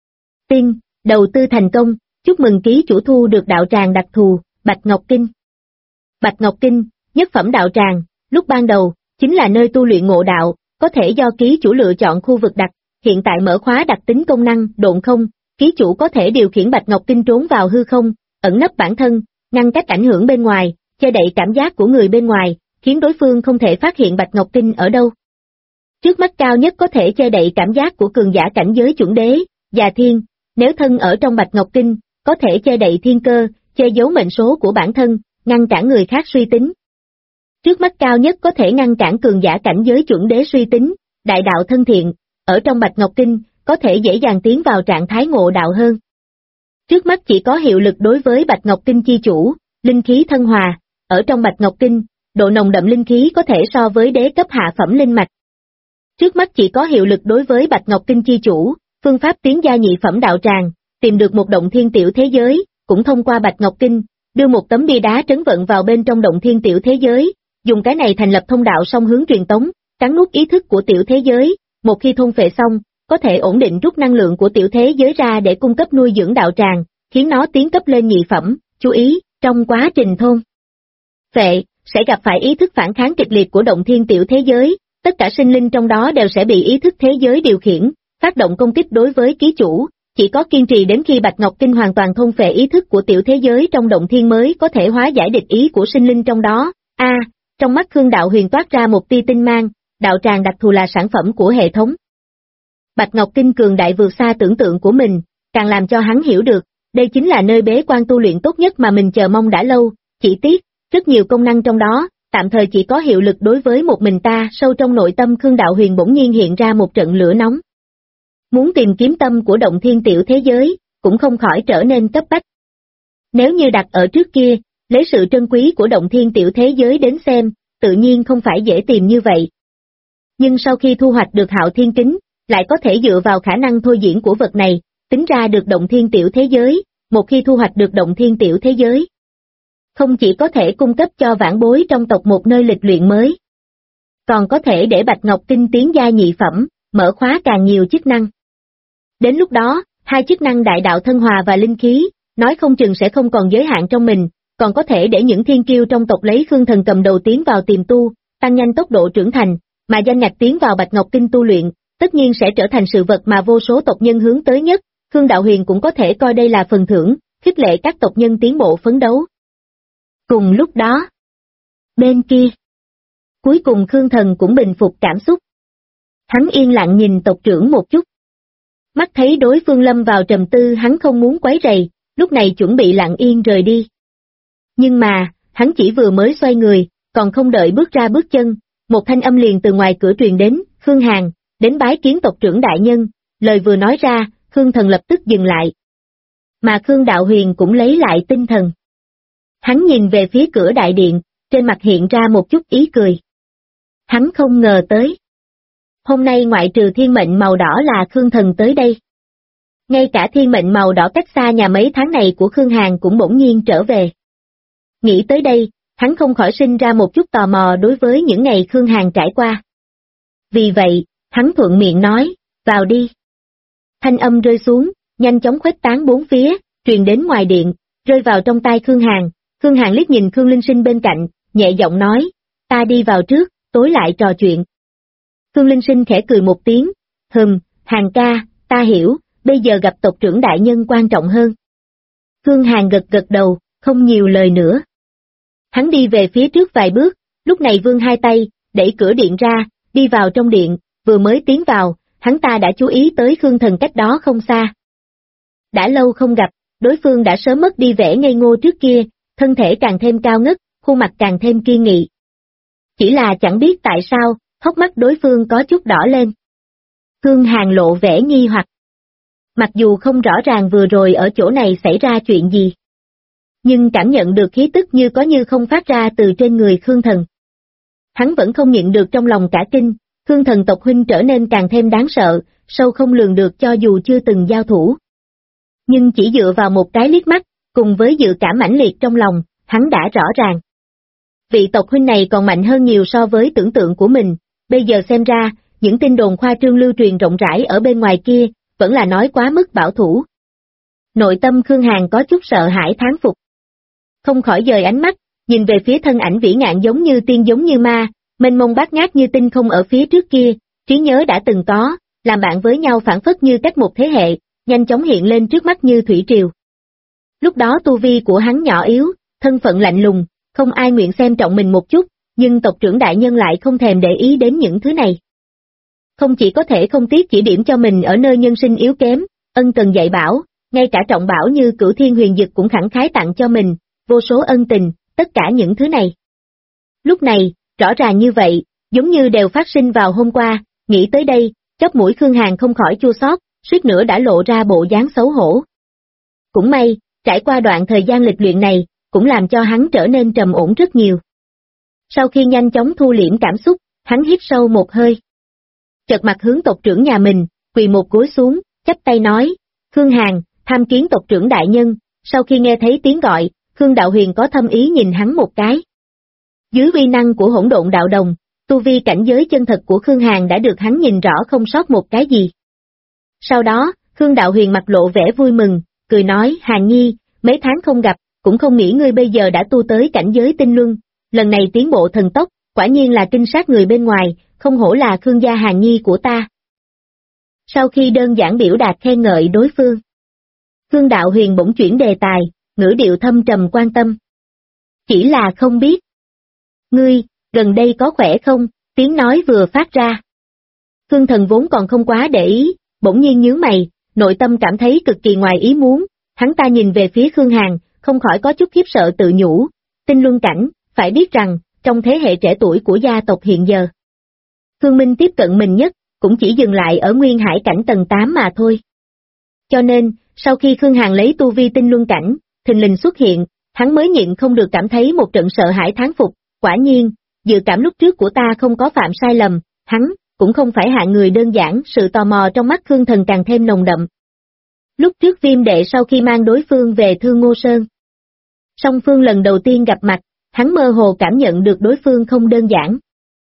Tiên, đầu tư thành công, chúc mừng ký chủ thu được đạo tràng đặc thù, Bạch Ngọc Kinh. Bạch Ngọc Kinh, nhất phẩm đạo tràng, lúc ban đầu, chính là nơi tu luyện ngộ đạo, có thể do ký chủ lựa chọn khu vực đặc, hiện tại mở khóa đặc tính công năng, độn không, ký chủ có thể điều khiển Bạch Ngọc Kinh trốn vào hư không, ẩn nấp bản thân, ngăn cách ảnh hưởng bên ngoài, che đậy cảm giác của người bên ngoài, khiến đối phương không thể phát hiện Bạch Ngọc Kinh ở đâu. Trước mắt cao nhất có thể che đậy cảm giác của cường giả cảnh giới chuẩn đế, và thiên, nếu thân ở trong Bạch Ngọc Kinh, có thể che đậy thiên cơ, che giấu mệnh số của bản thân, ngăn cản người khác suy tính. Trước mắt cao nhất có thể ngăn cản cường giả cảnh giới chuẩn đế suy tính, đại đạo thân thiện, ở trong Bạch Ngọc Kinh, có thể dễ dàng tiến vào trạng thái ngộ đạo hơn. Trước mắt chỉ có hiệu lực đối với Bạch Ngọc Kinh chi chủ, linh khí thân hòa, ở trong Bạch Ngọc Kinh, độ nồng đậm linh khí có thể so với đế cấp hạ phẩm linh mạch. Trước mắt chỉ có hiệu lực đối với Bạch Ngọc Kinh chi chủ, phương pháp tiến gia nhị phẩm đạo tràng, tìm được một động thiên tiểu thế giới, cũng thông qua Bạch Ngọc Kinh, đưa một tấm bia đá trấn vận vào bên trong động thiên tiểu thế giới, dùng cái này thành lập thông đạo song hướng truyền tống, cắn nuốt ý thức của tiểu thế giới, một khi thôn phệ xong, có thể ổn định rút năng lượng của tiểu thế giới ra để cung cấp nuôi dưỡng đạo tràng, khiến nó tiến cấp lên nhị phẩm, chú ý, trong quá trình thôn phệ, sẽ gặp phải ý thức phản kháng kịch liệt của động thiên tiểu thế giới, tất cả sinh linh trong đó đều sẽ bị ý thức thế giới điều khiển, phát động công kích đối với ký chủ, chỉ có kiên trì đến khi Bạch Ngọc Kinh hoàn toàn thôn phệ ý thức của tiểu thế giới trong động thiên mới có thể hóa giải địch ý của sinh linh trong đó. Trong mắt Khương Đạo Huyền toát ra một tia tinh mang, đạo tràng đặc thù là sản phẩm của hệ thống. Bạch Ngọc Kinh cường đại vượt xa tưởng tượng của mình, càng làm cho hắn hiểu được, đây chính là nơi bế quan tu luyện tốt nhất mà mình chờ mong đã lâu, chỉ tiếc, rất nhiều công năng trong đó, tạm thời chỉ có hiệu lực đối với một mình ta. Sâu trong nội tâm Khương Đạo Huyền bỗng nhiên hiện ra một trận lửa nóng. Muốn tìm kiếm tâm của động thiên tiểu thế giới, cũng không khỏi trở nên cấp bách. Nếu như đặt ở trước kia, lấy sự trân quý của động thiên tiểu thế giới đến xem, tự nhiên không phải dễ tìm như vậy. Nhưng sau khi thu hoạch được Hạo Thiên Kính, lại có thể dựa vào khả năng thôi diễn của vật này, tính ra được động thiên tiểu thế giới, một khi thu hoạch được động thiên tiểu thế giới. Không chỉ có thể cung cấp cho vãn bối trong tộc một nơi lịch luyện mới, còn có thể để Bạch Ngọc Kinh tiến gia nhị phẩm, mở khóa càng nhiều chức năng. Đến lúc đó, hai chức năng đại đạo thân hòa và linh khí, nói không chừng sẽ không còn giới hạn trong mình, còn có thể để những thiên kiêu trong tộc lấy Khương Thần cầm đầu tiến vào tiềm tu, tăng nhanh tốc độ trưởng thành, mà danh ngạch tiến vào Bạch Ngọc Kinh tu luyện, tất nhiên sẽ trở thành sự vật mà vô số tộc nhân hướng tới nhất. Khương Đạo Huyền cũng có thể coi đây là phần thưởng, khích lệ các tộc nhân tiến bộ phấn đấu. Cùng lúc đó, bên kia, cuối cùng Khương Thần cũng bình phục cảm xúc. Hắn yên lặng nhìn tộc trưởng một chút. Mắt thấy đối phương lâm vào trầm tư, hắn không muốn quấy rầy, lúc này chuẩn bị lặng yên rời đi. Nhưng mà, hắn chỉ vừa mới xoay người, còn không đợi bước ra bước chân, một thanh âm liền từ ngoài cửa truyền đến, Khương Hàn, đến bái kiến tộc trưởng đại nhân. Lời vừa nói ra, Khương Thần lập tức dừng lại. Mà Khương Đạo Huyền cũng lấy lại tinh thần. Hắn nhìn về phía cửa đại điện, trên mặt hiện ra một chút ý cười. Hắn không ngờ tới. Hôm nay ngoại trừ thiên mệnh màu đỏ là Khương Thần tới đây. Ngay cả thiên mệnh màu đỏ cách xa nhà mấy tháng này của Khương Hàn cũng bỗng nhiên trở về. Nghĩ tới đây, hắn không khỏi sinh ra một chút tò mò đối với những ngày Khương Hàn trải qua. Vì vậy, hắn thuận miệng nói, vào đi. Thanh âm rơi xuống, nhanh chóng khuếch tán bốn phía, truyền đến ngoài điện, rơi vào trong tai Khương Hàn. Khương Hàn liếc nhìn Khương Linh Sinh bên cạnh, nhẹ giọng nói, ta đi vào trước, tối lại trò chuyện. Khương Linh Sinh khẽ cười một tiếng, Hàn ca, ta hiểu, bây giờ gặp tộc trưởng đại nhân quan trọng hơn. Khương Hàn gật gật đầu, không nhiều lời nữa. Hắn đi về phía trước vài bước, lúc này vươn hai tay, đẩy cửa điện ra, đi vào trong điện, vừa mới tiến vào, hắn ta đã chú ý tới Khương Thần cách đó không xa. Đã lâu không gặp, đối phương đã sớm mất đi vẻ ngây ngô trước kia, thân thể càng thêm cao ngất, khuôn mặt càng thêm kiên nghị. Chỉ là chẳng biết tại sao, hốc mắt đối phương có chút đỏ lên. Khương Hàn lộ vẻ nghi hoặc. Mặc dù không rõ ràng vừa rồi ở chỗ này xảy ra chuyện gì, nhưng cảm nhận được khí tức như có như không phát ra từ trên người Khương Thần. Hắn vẫn không nhịn được trong lòng cả kinh, Khương Thần tộc huynh trở nên càng thêm đáng sợ, sâu không lường được cho dù chưa từng giao thủ. Nhưng chỉ dựa vào một cái liếc mắt, cùng với dự cảm mãnh liệt trong lòng, hắn đã rõ ràng. Vị tộc huynh này còn mạnh hơn nhiều so với tưởng tượng của mình, bây giờ xem ra, những tin đồn khoa trương lưu truyền rộng rãi ở bên ngoài kia, vẫn là nói quá mức bảo thủ. Nội tâm Khương Hàn có chút sợ hãi thán phục. Không khỏi dời ánh mắt, nhìn về phía thân ảnh vĩ ngạn giống như tiên giống như ma, mênh mông bát ngát như tinh không ở phía trước kia, trí nhớ đã từng có, làm bạn với nhau phản phất như cách một thế hệ, nhanh chóng hiện lên trước mắt như thủy triều. Lúc đó tu vi của hắn nhỏ yếu, thân phận lạnh lùng, không ai nguyện xem trọng mình một chút, nhưng tộc trưởng đại nhân lại không thèm để ý đến những thứ này. Không chỉ có thể không tiếc chỉ điểm cho mình ở nơi nhân sinh yếu kém, ân cần dạy bảo, ngay cả trọng bảo như Cửu Thiên Huyền Dực cũng khẳng khái tặng cho mình, vô số ân tình, tất cả những thứ này. Lúc này, rõ ràng như vậy, giống như đều phát sinh vào hôm qua, nghĩ tới đây, chóp mũi Khương Hàn không khỏi chua xót, suýt nữa đã lộ ra bộ dáng xấu hổ. Cũng may, trải qua đoạn thời gian lịch luyện này, cũng làm cho hắn trở nên trầm ổn rất nhiều. Sau khi nhanh chóng thu liễm cảm xúc, hắn hít sâu một hơi. Chợt mặt hướng tộc trưởng nhà mình, quỳ một gối xuống, chắp tay nói, Khương Hàn, tham kiến tộc trưởng đại nhân. Sau khi nghe thấy tiếng gọi, Khương Đạo Huyền có thâm ý nhìn hắn một cái. Dưới uy năng của hỗn độn đạo đồng, tu vi cảnh giới chân thật của Khương Hàn đã được hắn nhìn rõ không sót một cái gì. Sau đó, Khương Đạo Huyền mặt lộ vẻ vui mừng, cười nói, Hàn Nhi, mấy tháng không gặp, cũng không nghĩ ngươi bây giờ đã tu tới cảnh giới tinh luân, lần này tiến bộ thần tốc, quả nhiên là kinh sát người bên ngoài, không hổ là Khương gia Hàn Nhi của ta. Sau khi đơn giản biểu đạt khen ngợi đối phương, Khương Đạo Huyền bỗng chuyển đề tài, ngữ điệu thâm trầm quan tâm. Chỉ là không biết. Ngươi, gần đây có khỏe không? Tiếng nói vừa phát ra. Khương Thần vốn còn không quá để ý, bỗng nhiên nhướng mày, nội tâm cảm thấy cực kỳ ngoài ý muốn, hắn ta nhìn về phía Khương Hàn, không khỏi có chút khiếp sợ tự nhủ. Tinh luân cảnh, phải biết rằng, trong thế hệ trẻ tuổi của gia tộc hiện giờ, Khương Minh tiếp cận mình nhất, cũng chỉ dừng lại ở nguyên hải cảnh tầng 8 mà thôi. Cho nên, sau khi Khương Hàn lấy tu vi tinh luân cảnh, thình lình xuất hiện, hắn mới nhịn không được cảm thấy một trận sợ hãi thán phục, quả nhiên, dự cảm lúc trước của ta không có phạm sai lầm, hắn, cũng không phải hạng người đơn giản, sự tò mò trong mắt Khương Thần càng thêm nồng đậm. Lúc trước Viêm Đệ sau khi mang đối phương về Thương Ngô Sơn, song phương lần đầu tiên gặp mặt, hắn mơ hồ cảm nhận được đối phương không đơn giản.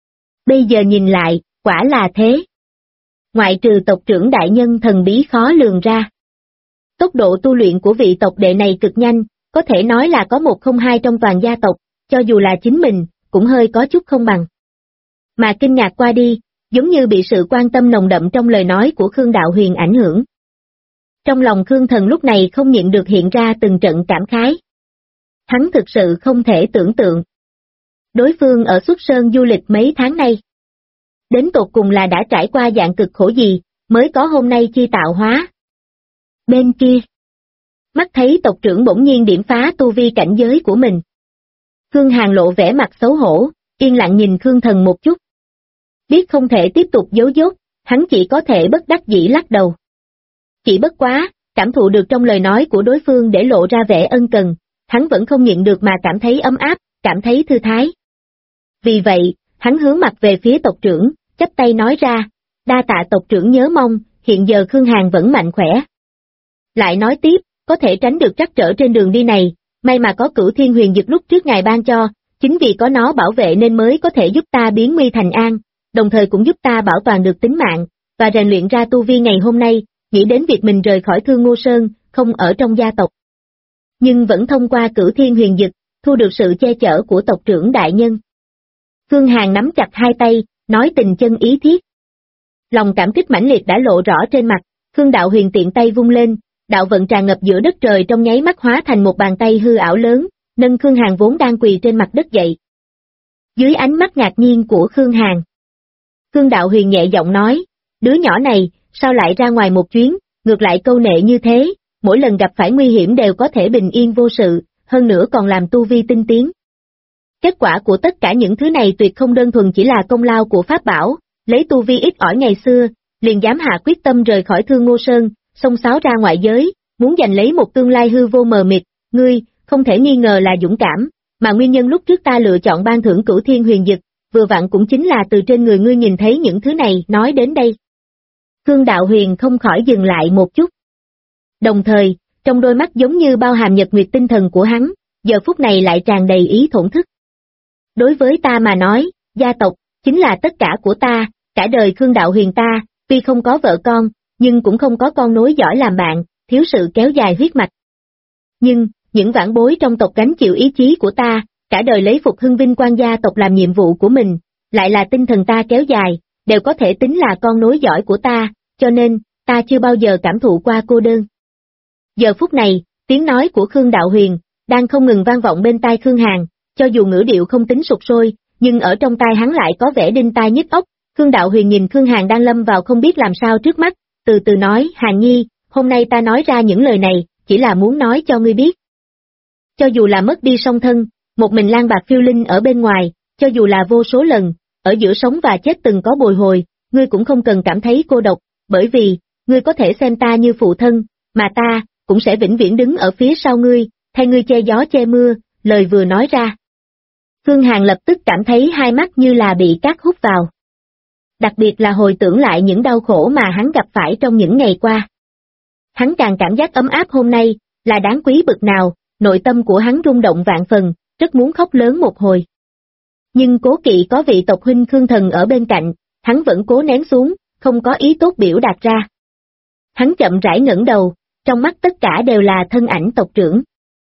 Bây giờ nhìn lại, quả là thế. Ngoại trừ tộc trưởng đại nhân thần bí khó lường ra. Tốc độ tu luyện của vị tộc đệ này cực nhanh, có thể nói là có một không hai trong toàn gia tộc, cho dù là chính mình, cũng hơi có chút không bằng. Mà kinh ngạc qua đi, giống như bị sự quan tâm nồng đậm trong lời nói của Khương Đạo Huyền ảnh hưởng. Trong lòng Khương Thần lúc này không nhịn được hiện ra từng trận cảm khái. Hắn thực sự không thể tưởng tượng. Đối phương ở Xuất Sơn du lịch mấy tháng nay. Đến tột cùng là đã trải qua dạng cực khổ gì, mới có hôm nay chi tạo hóa. Bên kia, mắt thấy tộc trưởng bỗng nhiên điểm phá tu vi cảnh giới của mình. Khương Hàn lộ vẻ mặt xấu hổ, yên lặng nhìn Khương Thần một chút. Biết không thể tiếp tục giấu dốt, hắn chỉ có thể bất đắc dĩ lắc đầu. Chỉ bất quá, cảm thụ được trong lời nói của đối phương để lộ ra vẻ ân cần, hắn vẫn không nhịn được mà cảm thấy ấm áp, cảm thấy thư thái. Vì vậy, hắn hướng mặt về phía tộc trưởng, chắp tay nói ra, đa tạ tộc trưởng nhớ mong, hiện giờ Khương Hàn vẫn mạnh khỏe. Lại nói tiếp, có thể tránh được trắc trở trên đường đi này, may mà có Cửu Thiên Huyền Dực lúc trước ngài ban cho, chính vì có nó bảo vệ nên mới có thể giúp ta biến nguy thành an, đồng thời cũng giúp ta bảo toàn được tính mạng, và rèn luyện ra tu vi ngày hôm nay, nghĩ đến việc mình rời khỏi Thương Ngô Sơn, không ở trong gia tộc. Nhưng vẫn thông qua Cửu Thiên Huyền Dực, thu được sự che chở của tộc trưởng đại nhân. Khương Hàn nắm chặt hai tay, nói tình chân ý thiết. Lòng cảm kích mãnh liệt đã lộ rõ trên mặt, Khương Đạo Huyền tiện tay vung lên, đạo vận tràn ngập giữa đất trời trong nháy mắt hóa thành một bàn tay hư ảo lớn, nâng Khương Hàn vốn đang quỳ trên mặt đất dậy. Dưới ánh mắt ngạc nhiên của Khương Hàn, Khương Đạo Huyền nhẹ giọng nói, đứa nhỏ này, sao lại ra ngoài một chuyến, ngược lại câu nệ như thế, mỗi lần gặp phải nguy hiểm đều có thể bình yên vô sự, hơn nữa còn làm tu vi tinh tiến. Kết quả của tất cả những thứ này tuyệt không đơn thuần chỉ là công lao của Pháp Bảo, lấy tu vi ít ỏi ngày xưa, liền dám hạ quyết tâm rời khỏi Thương Ngô Sơn, xông xáo ra ngoại giới, muốn giành lấy một tương lai hư vô mờ mịt, ngươi, không thể nghi ngờ là dũng cảm, mà nguyên nhân lúc trước ta lựa chọn ban thưởng Cửu Thiên Huyền Dực, vừa vặn cũng chính là từ trên người ngươi nhìn thấy những thứ này. Nói đến đây, Khương Đạo Huyền không khỏi dừng lại một chút. Đồng thời, trong đôi mắt giống như bao hàm nhật nguyệt tinh thần của hắn, giờ phút này lại tràn đầy ý thổn thức. Đối với ta mà nói, gia tộc, chính là tất cả của ta, cả đời Khương Đạo Huyền ta, tuy không có vợ con, nhưng cũng không có con nối dõi làm bạn, thiếu sự kéo dài huyết mạch. Nhưng, những vãn bối trong tộc gánh chịu ý chí của ta, cả đời lấy phục hưng vinh quang gia tộc làm nhiệm vụ của mình, lại là tinh thần ta kéo dài, đều có thể tính là con nối dõi của ta, cho nên, ta chưa bao giờ cảm thụ qua cô đơn. Giờ phút này, tiếng nói của Khương Đạo Huyền, đang không ngừng vang vọng bên tai Khương Hàn, cho dù ngữ điệu không tính sụp sôi, nhưng ở trong tai hắn lại có vẻ đinh tai nhức óc. Khương Đạo Huyền nhìn Khương Hàn đang lâm vào không biết làm sao trước mắt, từ từ nói, Hàn Nhi, hôm nay ta nói ra những lời này, chỉ là muốn nói cho ngươi biết. Cho dù là mất đi song thân, một mình lang bạc phiêu linh ở bên ngoài, cho dù là vô số lần, ở giữa sống và chết từng có bồi hồi, ngươi cũng không cần cảm thấy cô độc, bởi vì, ngươi có thể xem ta như phụ thân, mà ta, cũng sẽ vĩnh viễn đứng ở phía sau ngươi, thay ngươi che gió che mưa, lời vừa nói ra. Khương Hàn lập tức cảm thấy hai mắt như là bị cát hút vào. Đặc biệt là hồi tưởng lại những đau khổ mà hắn gặp phải trong những ngày qua. Hắn càng cảm giác ấm áp hôm nay, là đáng quý bực nào, nội tâm của hắn rung động vạn phần, rất muốn khóc lớn một hồi. Nhưng cố kỵ có vị tộc huynh Khương Thần ở bên cạnh, hắn vẫn cố nén xuống, không có ý tốt biểu đạt ra. Hắn chậm rãi ngẩng đầu, trong mắt tất cả đều là thân ảnh tộc trưởng.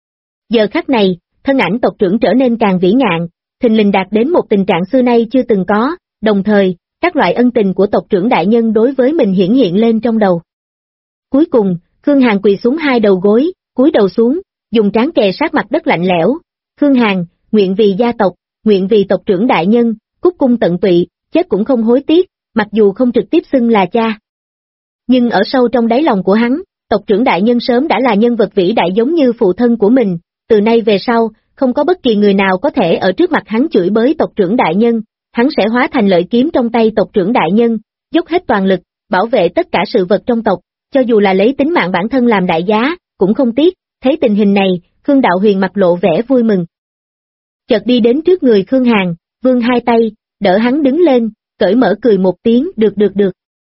Giờ khắc này, thân ảnh tộc trưởng trở nên càng vĩ ngạn, thình lình đạt đến một tình trạng xưa nay chưa từng có, đồng thời, các loại ân tình của tộc trưởng đại nhân đối với mình hiển hiện lên trong đầu. Cuối cùng, Khương Hàn quỳ xuống hai đầu gối, cúi đầu xuống, dùng trán kề sát mặt đất lạnh lẽo. Khương Hàn, nguyện vì gia tộc, nguyện vì tộc trưởng đại nhân, cúc cung tận tụy, chết cũng không hối tiếc, mặc dù không trực tiếp xưng là cha. Nhưng ở sâu trong đáy lòng của hắn, tộc trưởng đại nhân sớm đã là nhân vật vĩ đại giống như phụ thân của mình, từ nay về sau, không có bất kỳ người nào có thể ở trước mặt hắn chửi bới tộc trưởng đại nhân, hắn sẽ hóa thành lợi kiếm trong tay tộc trưởng đại nhân, dốc hết toàn lực, bảo vệ tất cả sự vật trong tộc, cho dù là lấy tính mạng bản thân làm đại giá, cũng không tiếc. Thấy tình hình này, Khương Đạo Huyền mặt lộ vẻ vui mừng. Chợt đi đến trước người Khương Hàn, vươn hai tay, đỡ hắn đứng lên, cởi mở cười một tiếng, được.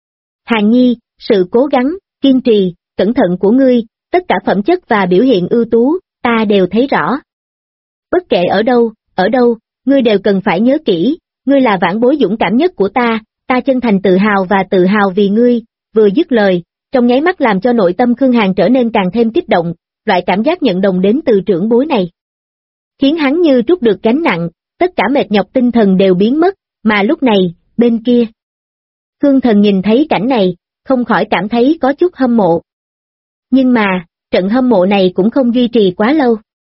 Hàn Nhi, sự cố gắng, kiên trì, cẩn thận của ngươi, tất cả phẩm chất và biểu hiện ưu tú, ta đều thấy rõ. Bất kể ở đâu, ngươi đều cần phải nhớ kỹ, ngươi là vãn bối dũng cảm nhất của ta chân thành tự hào vì ngươi. Vừa dứt lời, trong nháy mắt làm cho nội tâm Khương Hàn trở nên càng thêm kích động, loại cảm giác nhận đồng đến từ trưởng bối này, khiến hắn như trút được gánh nặng, tất cả mệt nhọc tinh thần đều biến mất, mà lúc này, bên kia. Khương Thần nhìn thấy cảnh này, không khỏi cảm thấy có chút hâm mộ. Nhưng mà, trận hâm mộ này cũng không duy trì quá lâu.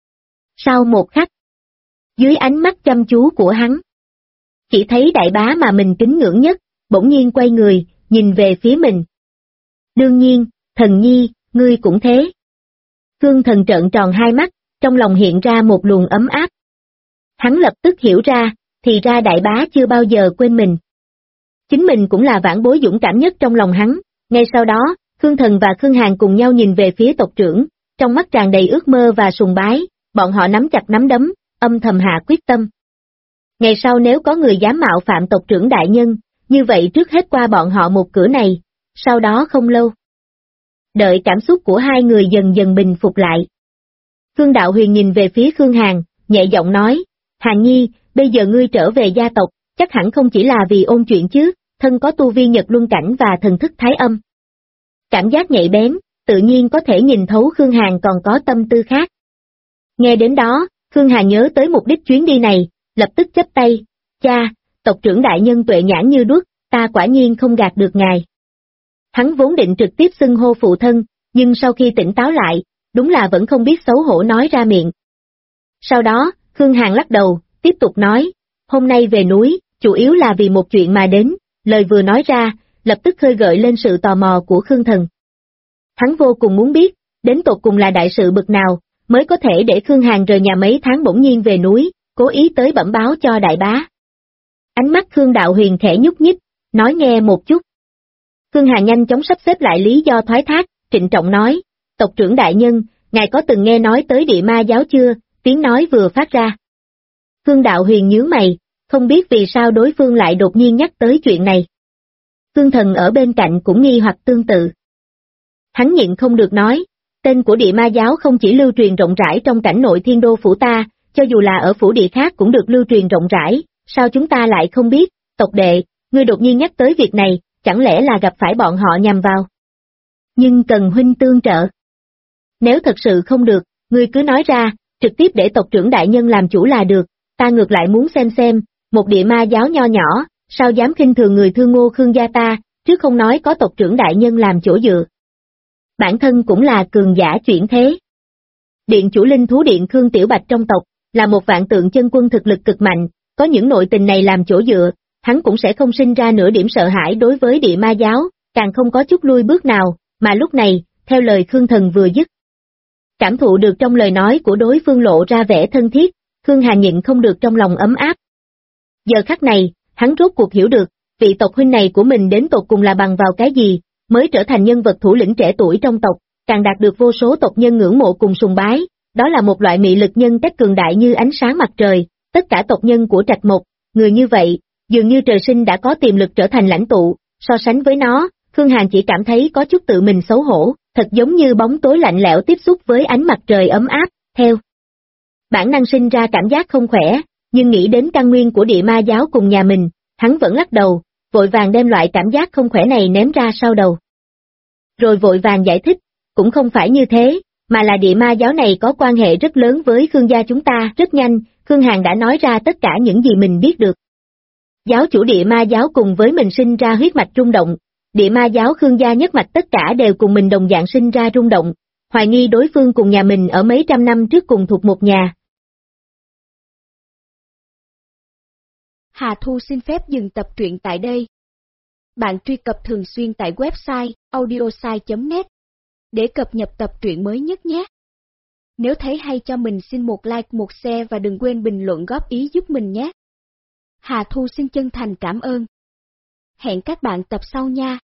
Sau một khắc, dưới ánh mắt chăm chú của hắn, chỉ thấy đại bá mà mình kính ngưỡng nhất, bỗng nhiên quay người, nhìn về phía mình. Đương nhiên, Thần Nhi, ngươi cũng thế. Khương Thần trợn tròn hai mắt, trong lòng hiện ra một luồng ấm áp. Hắn lập tức hiểu ra, thì ra đại bá chưa bao giờ quên mình. Chính mình cũng là vãn bối dũng cảm nhất trong lòng hắn. Ngay sau đó, Khương Thần và Khương Hàn cùng nhau nhìn về phía tộc trưởng, trong mắt tràn đầy ước mơ và sùng bái, bọn họ nắm chặt nắm đấm, âm thầm hạ quyết tâm. Ngày sau nếu có người dám mạo phạm tộc trưởng đại nhân, như vậy trước hết qua bọn họ một cửa này, sau đó không lâu. Đợi cảm xúc của hai người dần dần bình phục lại. Khương Đạo Huyền nhìn về phía Khương Hàn, nhẹ giọng nói, Hàn Nhi, bây giờ ngươi trở về gia tộc, chắc hẳn không chỉ là vì ôn chuyện chứ, thân có tu vi Nhật Luân Cảnh và thần thức Thái Âm. Cảm giác nhạy bén, tự nhiên có thể nhìn thấu Khương Hàn còn có tâm tư khác. Nghe đến đó, Khương Hàn nhớ tới mục đích chuyến đi này, lập tức chắp tay, cha, tộc trưởng đại nhân tuệ nhãn như đuốc, ta quả nhiên không gạt được ngài. Hắn vốn định trực tiếp xưng hô phụ thân, nhưng sau khi tỉnh táo lại, đúng là vẫn không biết xấu hổ nói ra miệng. Sau đó, Khương Hàn lắc đầu, tiếp tục nói, hôm nay về núi, chủ yếu là vì một chuyện mà đến, lời vừa nói ra, lập tức khơi gợi lên sự tò mò của Khương Thần. Hắn vô cùng muốn biết, đến tột cùng là đại sự bực nào, mới có thể để Khương Hàn rời nhà mấy tháng bỗng nhiên về núi, cố ý tới bẩm báo cho đại bá. Ánh mắt Khương Đạo Huyền khẽ nhúc nhích, nói nghe một chút. Khương Hàn nhanh chóng sắp xếp lại lý do thoái thác, trịnh trọng nói, tộc trưởng đại nhân, ngài có từng nghe nói tới địa ma giáo chưa, tiếng nói vừa phát ra. Khương Đạo Huyền nhướng mày, không biết vì sao đối phương lại đột nhiên nhắc tới chuyện này. Khương Thần ở bên cạnh cũng nghi hoặc tương tự. Hắn nhịn không được nói, tên của địa ma giáo không chỉ lưu truyền rộng rãi trong cảnh nội thiên đô phủ ta, cho dù là ở phủ địa khác cũng được lưu truyền rộng rãi, sao chúng ta lại không biết, tộc đệ, ngươi đột nhiên nhắc tới việc này, chẳng lẽ là gặp phải bọn họ nhằm vào. Nhưng cần huynh tương trợ. Nếu thật sự không được, ngươi cứ nói ra, trực tiếp để tộc trưởng đại nhân làm chủ là được, ta ngược lại muốn xem, một địa ma giáo nho nhỏ, sao dám khinh thường người thương Ngô Khương gia ta, chứ không nói có tộc trưởng đại nhân làm chỗ dựa. Bản thân cũng là cường giả chuyển thế. Điện chủ linh thú điện Khương Tiểu Bạch trong tộc, là một vạn tượng chân quân thực lực cực mạnh, có những nội tình này làm chỗ dựa, hắn cũng sẽ không sinh ra nửa điểm sợ hãi đối với địa ma giáo, càng không có chút lui bước nào, mà lúc này, theo lời Khương Thần vừa dứt. Cảm thụ được trong lời nói của đối phương lộ ra vẻ thân thiết, Khương Hàn nhịn không được trong lòng ấm áp. Giờ khắc này, hắn rốt cuộc hiểu được, vị tộc huynh này của mình đến tột cùng là bằng vào cái gì, mới trở thành nhân vật thủ lĩnh trẻ tuổi trong tộc, càng đạt được vô số tộc nhân ngưỡng mộ cùng sùng bái, đó là một loại mị lực nhân cách cường đại như ánh sáng mặt trời, tất cả tộc nhân của Trạch Mộc, người như vậy, dường như trời sinh đã có tiềm lực trở thành lãnh tụ, so sánh với nó, Khương Hàn chỉ cảm thấy có chút tự mình xấu hổ, thật giống như bóng tối lạnh lẽo tiếp xúc với ánh mặt trời ấm áp, theo. Bản năng sinh ra cảm giác không khỏe, nhưng nghĩ đến căn nguyên của địa ma giáo cùng nhà mình, hắn vẫn lắc đầu, vội vàng đem loại cảm giác không khỏe này ném ra sau đầu. Rồi vội vàng giải thích, cũng không phải như thế, mà là địa ma giáo này có quan hệ rất lớn với Khương gia chúng ta. Rất nhanh, Khương Hàn đã nói ra tất cả những gì mình biết được. Giáo chủ địa ma giáo cùng với mình sinh ra huyết mạch rung động, địa ma giáo Khương gia nhất mạch tất cả đều cùng mình đồng dạng sinh ra rung động, hoài nghi đối phương cùng nhà mình ở mấy trăm năm trước cùng thuộc một nhà. Hà Thu xin phép dừng tập truyện tại đây. Bạn truy cập thường xuyên tại website audiosai.net để cập nhật tập truyện mới nhất nhé. Nếu thấy hay cho mình xin một like, một share và đừng quên bình luận góp ý giúp mình nhé. Hà Thu xin chân thành cảm ơn. Hẹn các bạn tập sau nha.